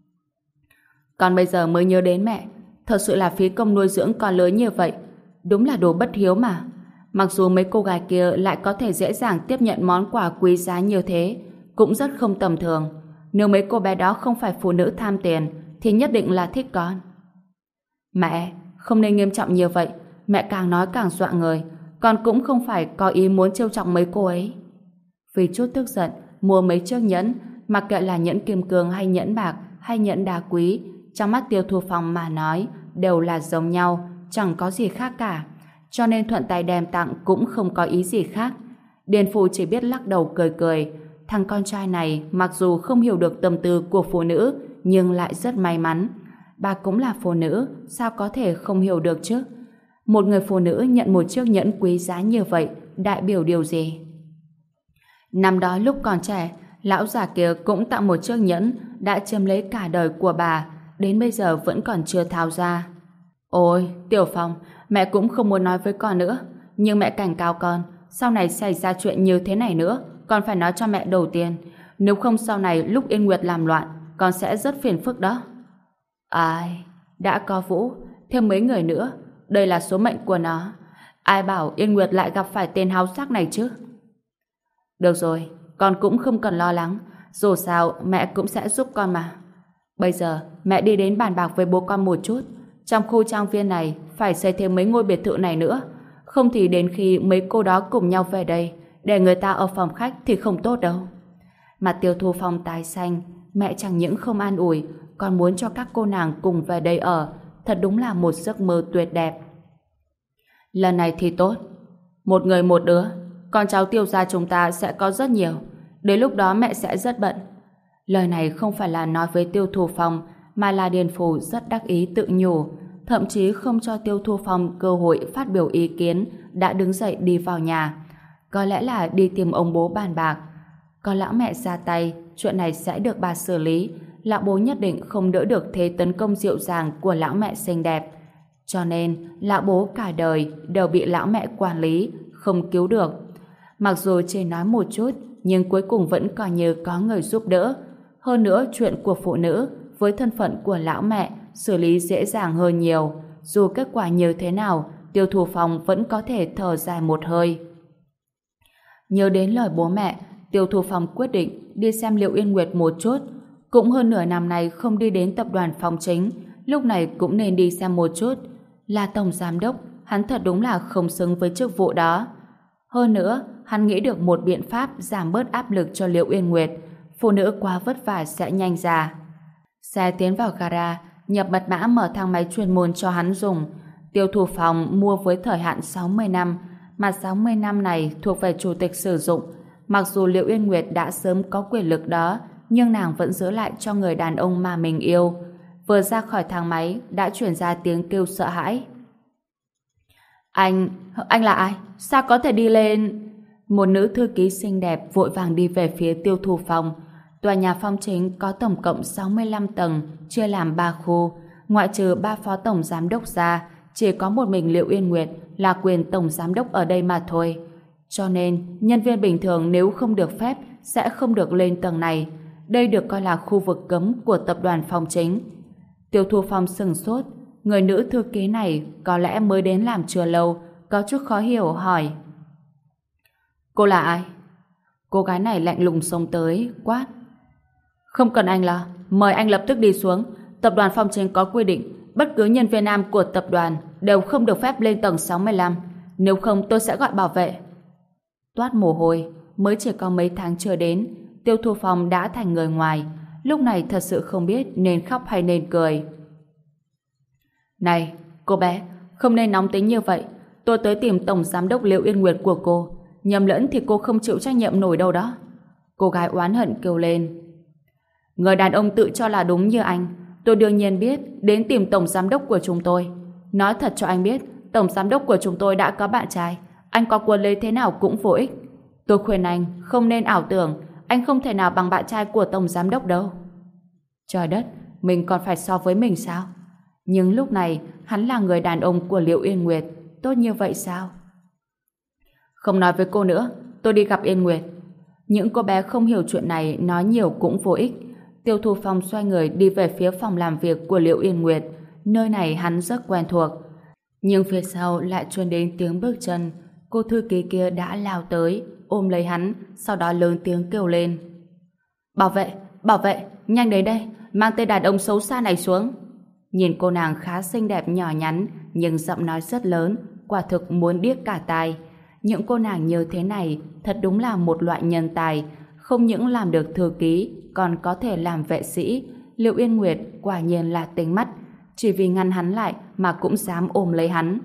con bây giờ mới nhớ đến mẹ, thật sự là phí công nuôi dưỡng con lớn như vậy, đúng là đồ bất hiếu mà. Mặc dù mấy cô gái kia lại có thể dễ dàng tiếp nhận món quà quý giá như thế, cũng rất không tầm thường. Nếu mấy cô bé đó không phải phụ nữ tham tiền, thì nhất định là thích con. Mẹ, không nên nghiêm trọng như vậy, mẹ càng nói càng dọa người. Con cũng không phải có ý muốn trêu chọc mấy cô ấy. Vì chút tức giận, mua mấy chiếc nhẫn, mặc kệ là nhẫn kim cương hay nhẫn bạc hay nhẫn đá quý, trong mắt Tiêu Thu Phong mà nói đều là giống nhau, chẳng có gì khác cả. Cho nên thuận tay đem tặng cũng không có ý gì khác. Điền Phù chỉ biết lắc đầu cười cười. Thằng con trai này mặc dù không hiểu được tâm tư của phụ nữ, nhưng lại rất may mắn. Bà cũng là phụ nữ, sao có thể không hiểu được chứ? Một người phụ nữ nhận một chiếc nhẫn quý giá như vậy đại biểu điều gì? Năm đó lúc còn trẻ, lão già kia cũng tặng một chiếc nhẫn đã chiếm lấy cả đời của bà, đến bây giờ vẫn còn chưa tháo ra. Ôi, Tiểu Phong, mẹ cũng không muốn nói với con nữa, nhưng mẹ cảnh cáo con, sau này xảy ra chuyện như thế này nữa, con phải nói cho mẹ đầu tiên, nếu không sau này lúc Yên Nguyệt làm loạn, con sẽ rất phiền phức đó. Ai, đã có Vũ, thêm mấy người nữa, đây là số mệnh của nó. Ai bảo Yên Nguyệt lại gặp phải tên háo sắc này chứ? Được rồi, con cũng không cần lo lắng, dù sao mẹ cũng sẽ giúp con mà. Bây giờ mẹ đi đến bàn bạc với bố con một chút, trong khu trang viên này phải xây thêm mấy ngôi biệt thự này nữa, không thì đến khi mấy cô đó cùng nhau về đây để người ta ở phòng khách thì không tốt đâu. Mặt Tiêu Thu Phong tái xanh, mẹ chẳng những không an ủi, còn muốn cho các cô nàng cùng về đây ở, thật đúng là một giấc mơ tuyệt đẹp. Lần này thì tốt, một người một đứa, con cháu Tiêu gia chúng ta sẽ có rất nhiều, đến lúc đó mẹ sẽ rất bận. Lời này không phải là nói với Tiêu Thu Phong, mà là Điền Phủ rất đắc ý tự nhủ, thậm chí không cho Tiêu Thu Phong cơ hội phát biểu ý kiến, đã đứng dậy đi vào nhà. có lẽ là đi tìm ông bố bàn bạc. Có lão mẹ ra tay, chuyện này sẽ được bà xử lý. Lão bố nhất định không đỡ được thế tấn công dịu dàng của lão mẹ xinh đẹp. Cho nên, lão bố cả đời đều bị lão mẹ quản lý, không cứu được. Mặc dù chỉ nói một chút, nhưng cuối cùng vẫn coi như có người giúp đỡ. Hơn nữa, chuyện của phụ nữ với thân phận của lão mẹ xử lý dễ dàng hơn nhiều. Dù kết quả như thế nào, Tiêu Thu Phong vẫn có thể thở dài một hơi. Nhớ đến lời bố mẹ, Tiêu Thu Phong quyết định đi xem Liệu Yên Nguyệt một chút. Cũng hơn nửa năm nay không đi đến tập đoàn Phong Chính, lúc này cũng nên đi xem một chút. Là tổng giám đốc, hắn thật đúng là không xứng với chức vụ đó. Hơn nữa, hắn nghĩ được một biện pháp giảm bớt áp lực cho Liệu Yên Nguyệt. Phụ nữ quá vất vả sẽ nhanh già. Xe tiến vào gara, nhập mật mã mở thang máy chuyên môn cho hắn dùng. Tiêu Thu Phong mua với thời hạn 60 năm, mà 60 năm này thuộc về chủ tịch sử dụng. Mặc dù Liệu Yên Nguyệt đã sớm có quyền lực đó, nhưng nàng vẫn giữ lại cho người đàn ông mà mình yêu. Vừa ra khỏi thang máy đã chuyển ra tiếng kêu sợ hãi. Anh là ai? Sao có thể đi lên? Một nữ thư ký xinh đẹp vội vàng đi về phía Tiêu Thu Phong. Tòa nhà Phong Chính có tổng cộng 65 tầng, chia làm 3 khu. Ngoại trừ 3 phó tổng giám đốc ra, chỉ có một mình Liệu Yên Nguyệt là quyền tổng giám đốc ở đây mà thôi. Cho nên, nhân viên bình thường nếu không được phép sẽ không được lên tầng này. Đây được coi là khu vực cấm của tập đoàn Phong Chính. Tiêu Thu Phong sừng sốt. Người nữ thư ký này có lẽ mới đến làm chưa lâu, có chút khó hiểu hỏi. Cô là ai? Cô gái này lạnh lùng xông tới, quát. Không cần anh lo, mời anh lập tức đi xuống. Tập đoàn Phong Chính có quy định bất cứ nhân viên nam của tập đoàn đều không được phép lên tầng 65. Nếu không tôi sẽ gọi bảo vệ. Toát mồ hôi, mới chỉ có mấy tháng chưa đến, Tiêu Thu Phong đã thành người ngoài. Lúc này thật sự không biết nên khóc hay nên cười. Này, cô bé, không nên nóng tính như vậy. Tôi tới tìm tổng giám đốc Liệu Yên Nguyệt của cô. Nhầm lẫn thì cô không chịu trách nhiệm nổi đâu đó. Cô gái oán hận kêu lên. Người đàn ông tự cho là đúng như anh, tôi đương nhiên biết đến tìm tổng giám đốc của chúng tôi. Nói thật cho anh biết, tổng giám đốc của chúng tôi đã có bạn trai. Anh có cuốn lấy thế nào cũng vô ích. Tôi khuyên anh không nên ảo tưởng anh không thể nào bằng bạn trai của tổng giám đốc đâu. Trời đất, mình còn phải so với mình sao? Nhưng lúc này hắn là người đàn ông của Liệu Yên Nguyệt, tốt như vậy sao? Không nói với cô nữa, tôi đi gặp Yên Nguyệt. Những cô bé không hiểu chuyện này nói nhiều cũng vô ích. Tiêu Thu Phong xoay người đi về phía phòng làm việc của Liệu Yên Nguyệt. Nơi này hắn rất quen thuộc. Nhưng phía sau lại truyền đến tiếng bước chân. Cô thư ký kia đã lao tới, ôm lấy hắn, sau đó lớn tiếng kêu lên. Bảo vệ, nhanh đến đây, mang tên đàn ông xấu xa này xuống. Nhìn cô nàng khá xinh đẹp nhỏ nhắn, nhưng giọng nói rất lớn, quả thực muốn điếc cả tai. Những cô nàng như thế này thật đúng là một loại nhân tài, không những làm được thư ký, còn có thể làm vệ sĩ. Liệu Yên Nguyệt quả nhiên là tính mắt, chỉ vì ngăn hắn lại mà cũng dám ôm lấy hắn.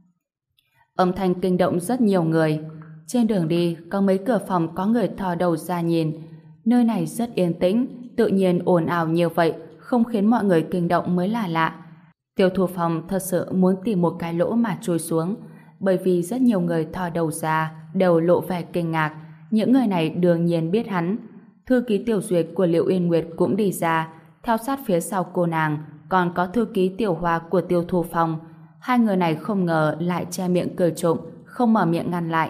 Âm thanh kinh động rất nhiều người. Trên đường đi, có mấy cửa phòng có người thò đầu ra nhìn. Nơi này rất yên tĩnh, tự nhiên ồn ào như vậy, không khiến mọi người kinh động mới là lạ. Tiêu Thu Phong thật sự muốn tìm một cái lỗ mà chui xuống, bởi vì rất nhiều người thò đầu ra đều lộ vẻ kinh ngạc. Những người này đương nhiên biết hắn. Thư ký Tiểu Duyệt của Liệu Yên Nguyệt cũng đi ra, theo sát phía sau cô nàng, còn có thư ký Tiểu Hoa của Tiêu Thu Phong. Hai người này không ngờ lại che miệng cười trộm, không mở miệng ngăn lại.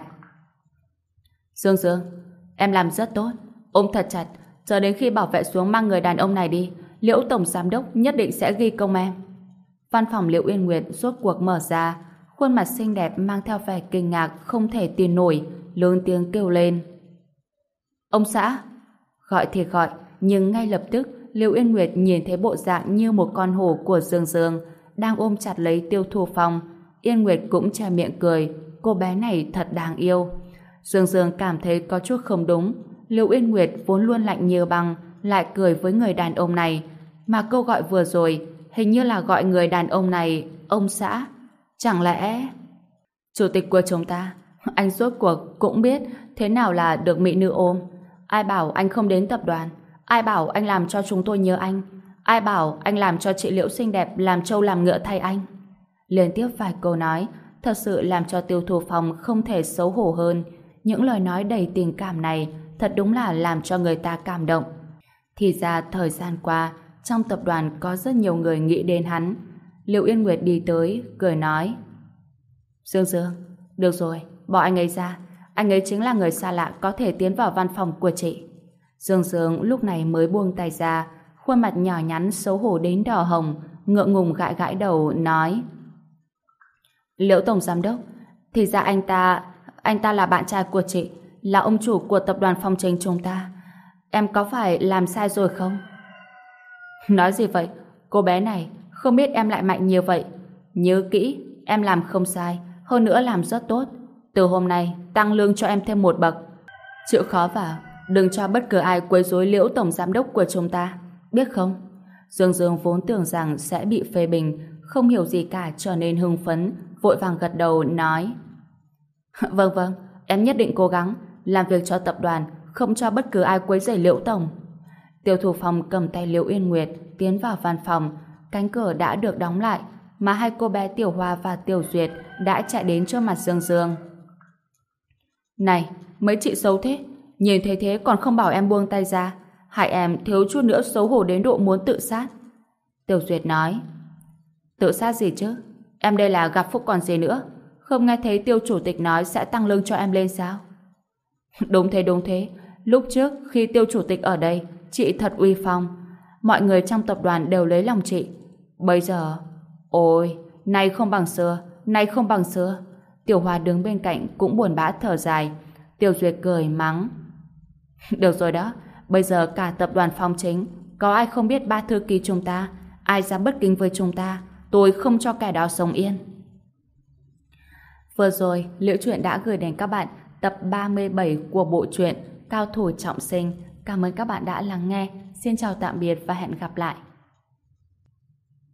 Dương Dương, em làm rất tốt, ôm thật chặt, chờ đến khi bảo vệ xuống mang người đàn ông này đi, Liễu tổng giám đốc nhất định sẽ ghi công em. Văn phòng Liệu Yên Nguyệt rốt cuộc mở ra, khuôn mặt xinh đẹp mang theo vẻ kinh ngạc không thể tin nổi, lớn tiếng kêu lên. Ông xã! Gọi thì gọi, nhưng ngay lập tức Liệu Yên Nguyệt nhìn thấy bộ dạng như một con hổ của Dương Dương đang ôm chặt lấy Tiêu Thu Phong. Yên Nguyệt cũng che miệng cười, cô bé này thật đáng yêu. Dương Dương cảm thấy có chút không đúng. Liệu Yên Nguyệt vốn luôn lạnh như băng lại cười với người đàn ông này, mà câu gọi vừa rồi hình như là gọi người đàn ông này ông xã. Chẳng lẽ chủ tịch của chúng ta, anh rốt cuộc cũng biết thế nào là được mỹ nữ ôm. Ai bảo anh không đến tập đoàn? Ai bảo anh làm cho chúng tôi nhớ anh? Ai bảo anh làm cho chị Liễu xinh đẹp làm trâu làm ngựa thay anh? Liên tiếp vài câu nói thật sự làm cho Tiêu Thu Phong không thể xấu hổ hơn. những lời nói đầy tình cảm này thật đúng là làm cho người ta cảm động. Thì ra thời gian qua, trong tập đoàn có rất nhiều người nghĩ đến hắn. Liệu Yên Nguyệt đi tới, cười nói: Dương Dương, được rồi, bỏ anh ấy ra. Anh ấy chính là người xa lạ có thể tiến vào văn phòng của chị. Dương Dương lúc này mới buông tay ra, khuôn mặt nhỏ nhắn xấu hổ đến đỏ hồng, ngượng ngùng gãi gãi đầu, nói: Liễu tổng giám đốc, thì ra anh ta là bạn trai của chị, là ông chủ của tập đoàn Phong Chính chúng ta. Em có phải làm sai rồi không? Nói gì vậy? Cô bé này, không biết em lại mạnh như vậy. Nhớ kỹ, em làm không sai, hơn nữa làm rất tốt. Từ hôm nay, tăng lương cho em thêm một bậc. Chịu khó vào, đừng cho bất cứ ai quấy rối Liễu tổng giám đốc của chúng ta, biết không? Dương Dương vốn tưởng rằng sẽ bị phê bình, không hiểu gì cả trở nên hưng phấn, vội vàng gật đầu nói: Vâng vâng, em nhất định cố gắng làm việc cho tập đoàn, không cho bất cứ ai quấy rầy Liễu tổng. Tiêu Thủ Phong cầm tay Liễu Yên Nguyệt tiến vào văn phòng, cánh cửa đã được đóng lại, mà hai cô bé Tiểu Hoa và Tiểu Duyệt đã chạy đến trước mặt Dương Dương. Này, mấy chị xấu thế, nhìn thấy thế còn không bảo em buông tay ra, hại em thiếu chút nữa xấu hổ đến độ muốn tự sát. Tiểu Duyệt nói: Tự sát gì chứ, em đây là gặp phúc còn gì nữa, không nghe thấy Tiêu chủ tịch nói sẽ tăng lương cho em lên sao? Đúng thế, lúc trước khi Tiêu chủ tịch ở đây, chị thật uy phong, mọi người trong tập đoàn đều lấy lòng chị. Bây giờ, ôi, nay không bằng xưa. Tiểu Hoa đứng bên cạnh cũng buồn bã thở dài. Tiểu Duyệt cười mắng: Được rồi đó, bây giờ cả tập đoàn Phong Chính, có ai không biết ba thư ký chúng ta, ai dám bất kính với chúng ta, tôi không cho kẻ đó sống yên. Vừa rồi, Liễu Chuyện đã gửi đến các bạn tập 37 của bộ truyện Cao thủ trọng sinh. Cảm ơn các bạn đã lắng nghe. Xin chào tạm biệt và hẹn gặp lại.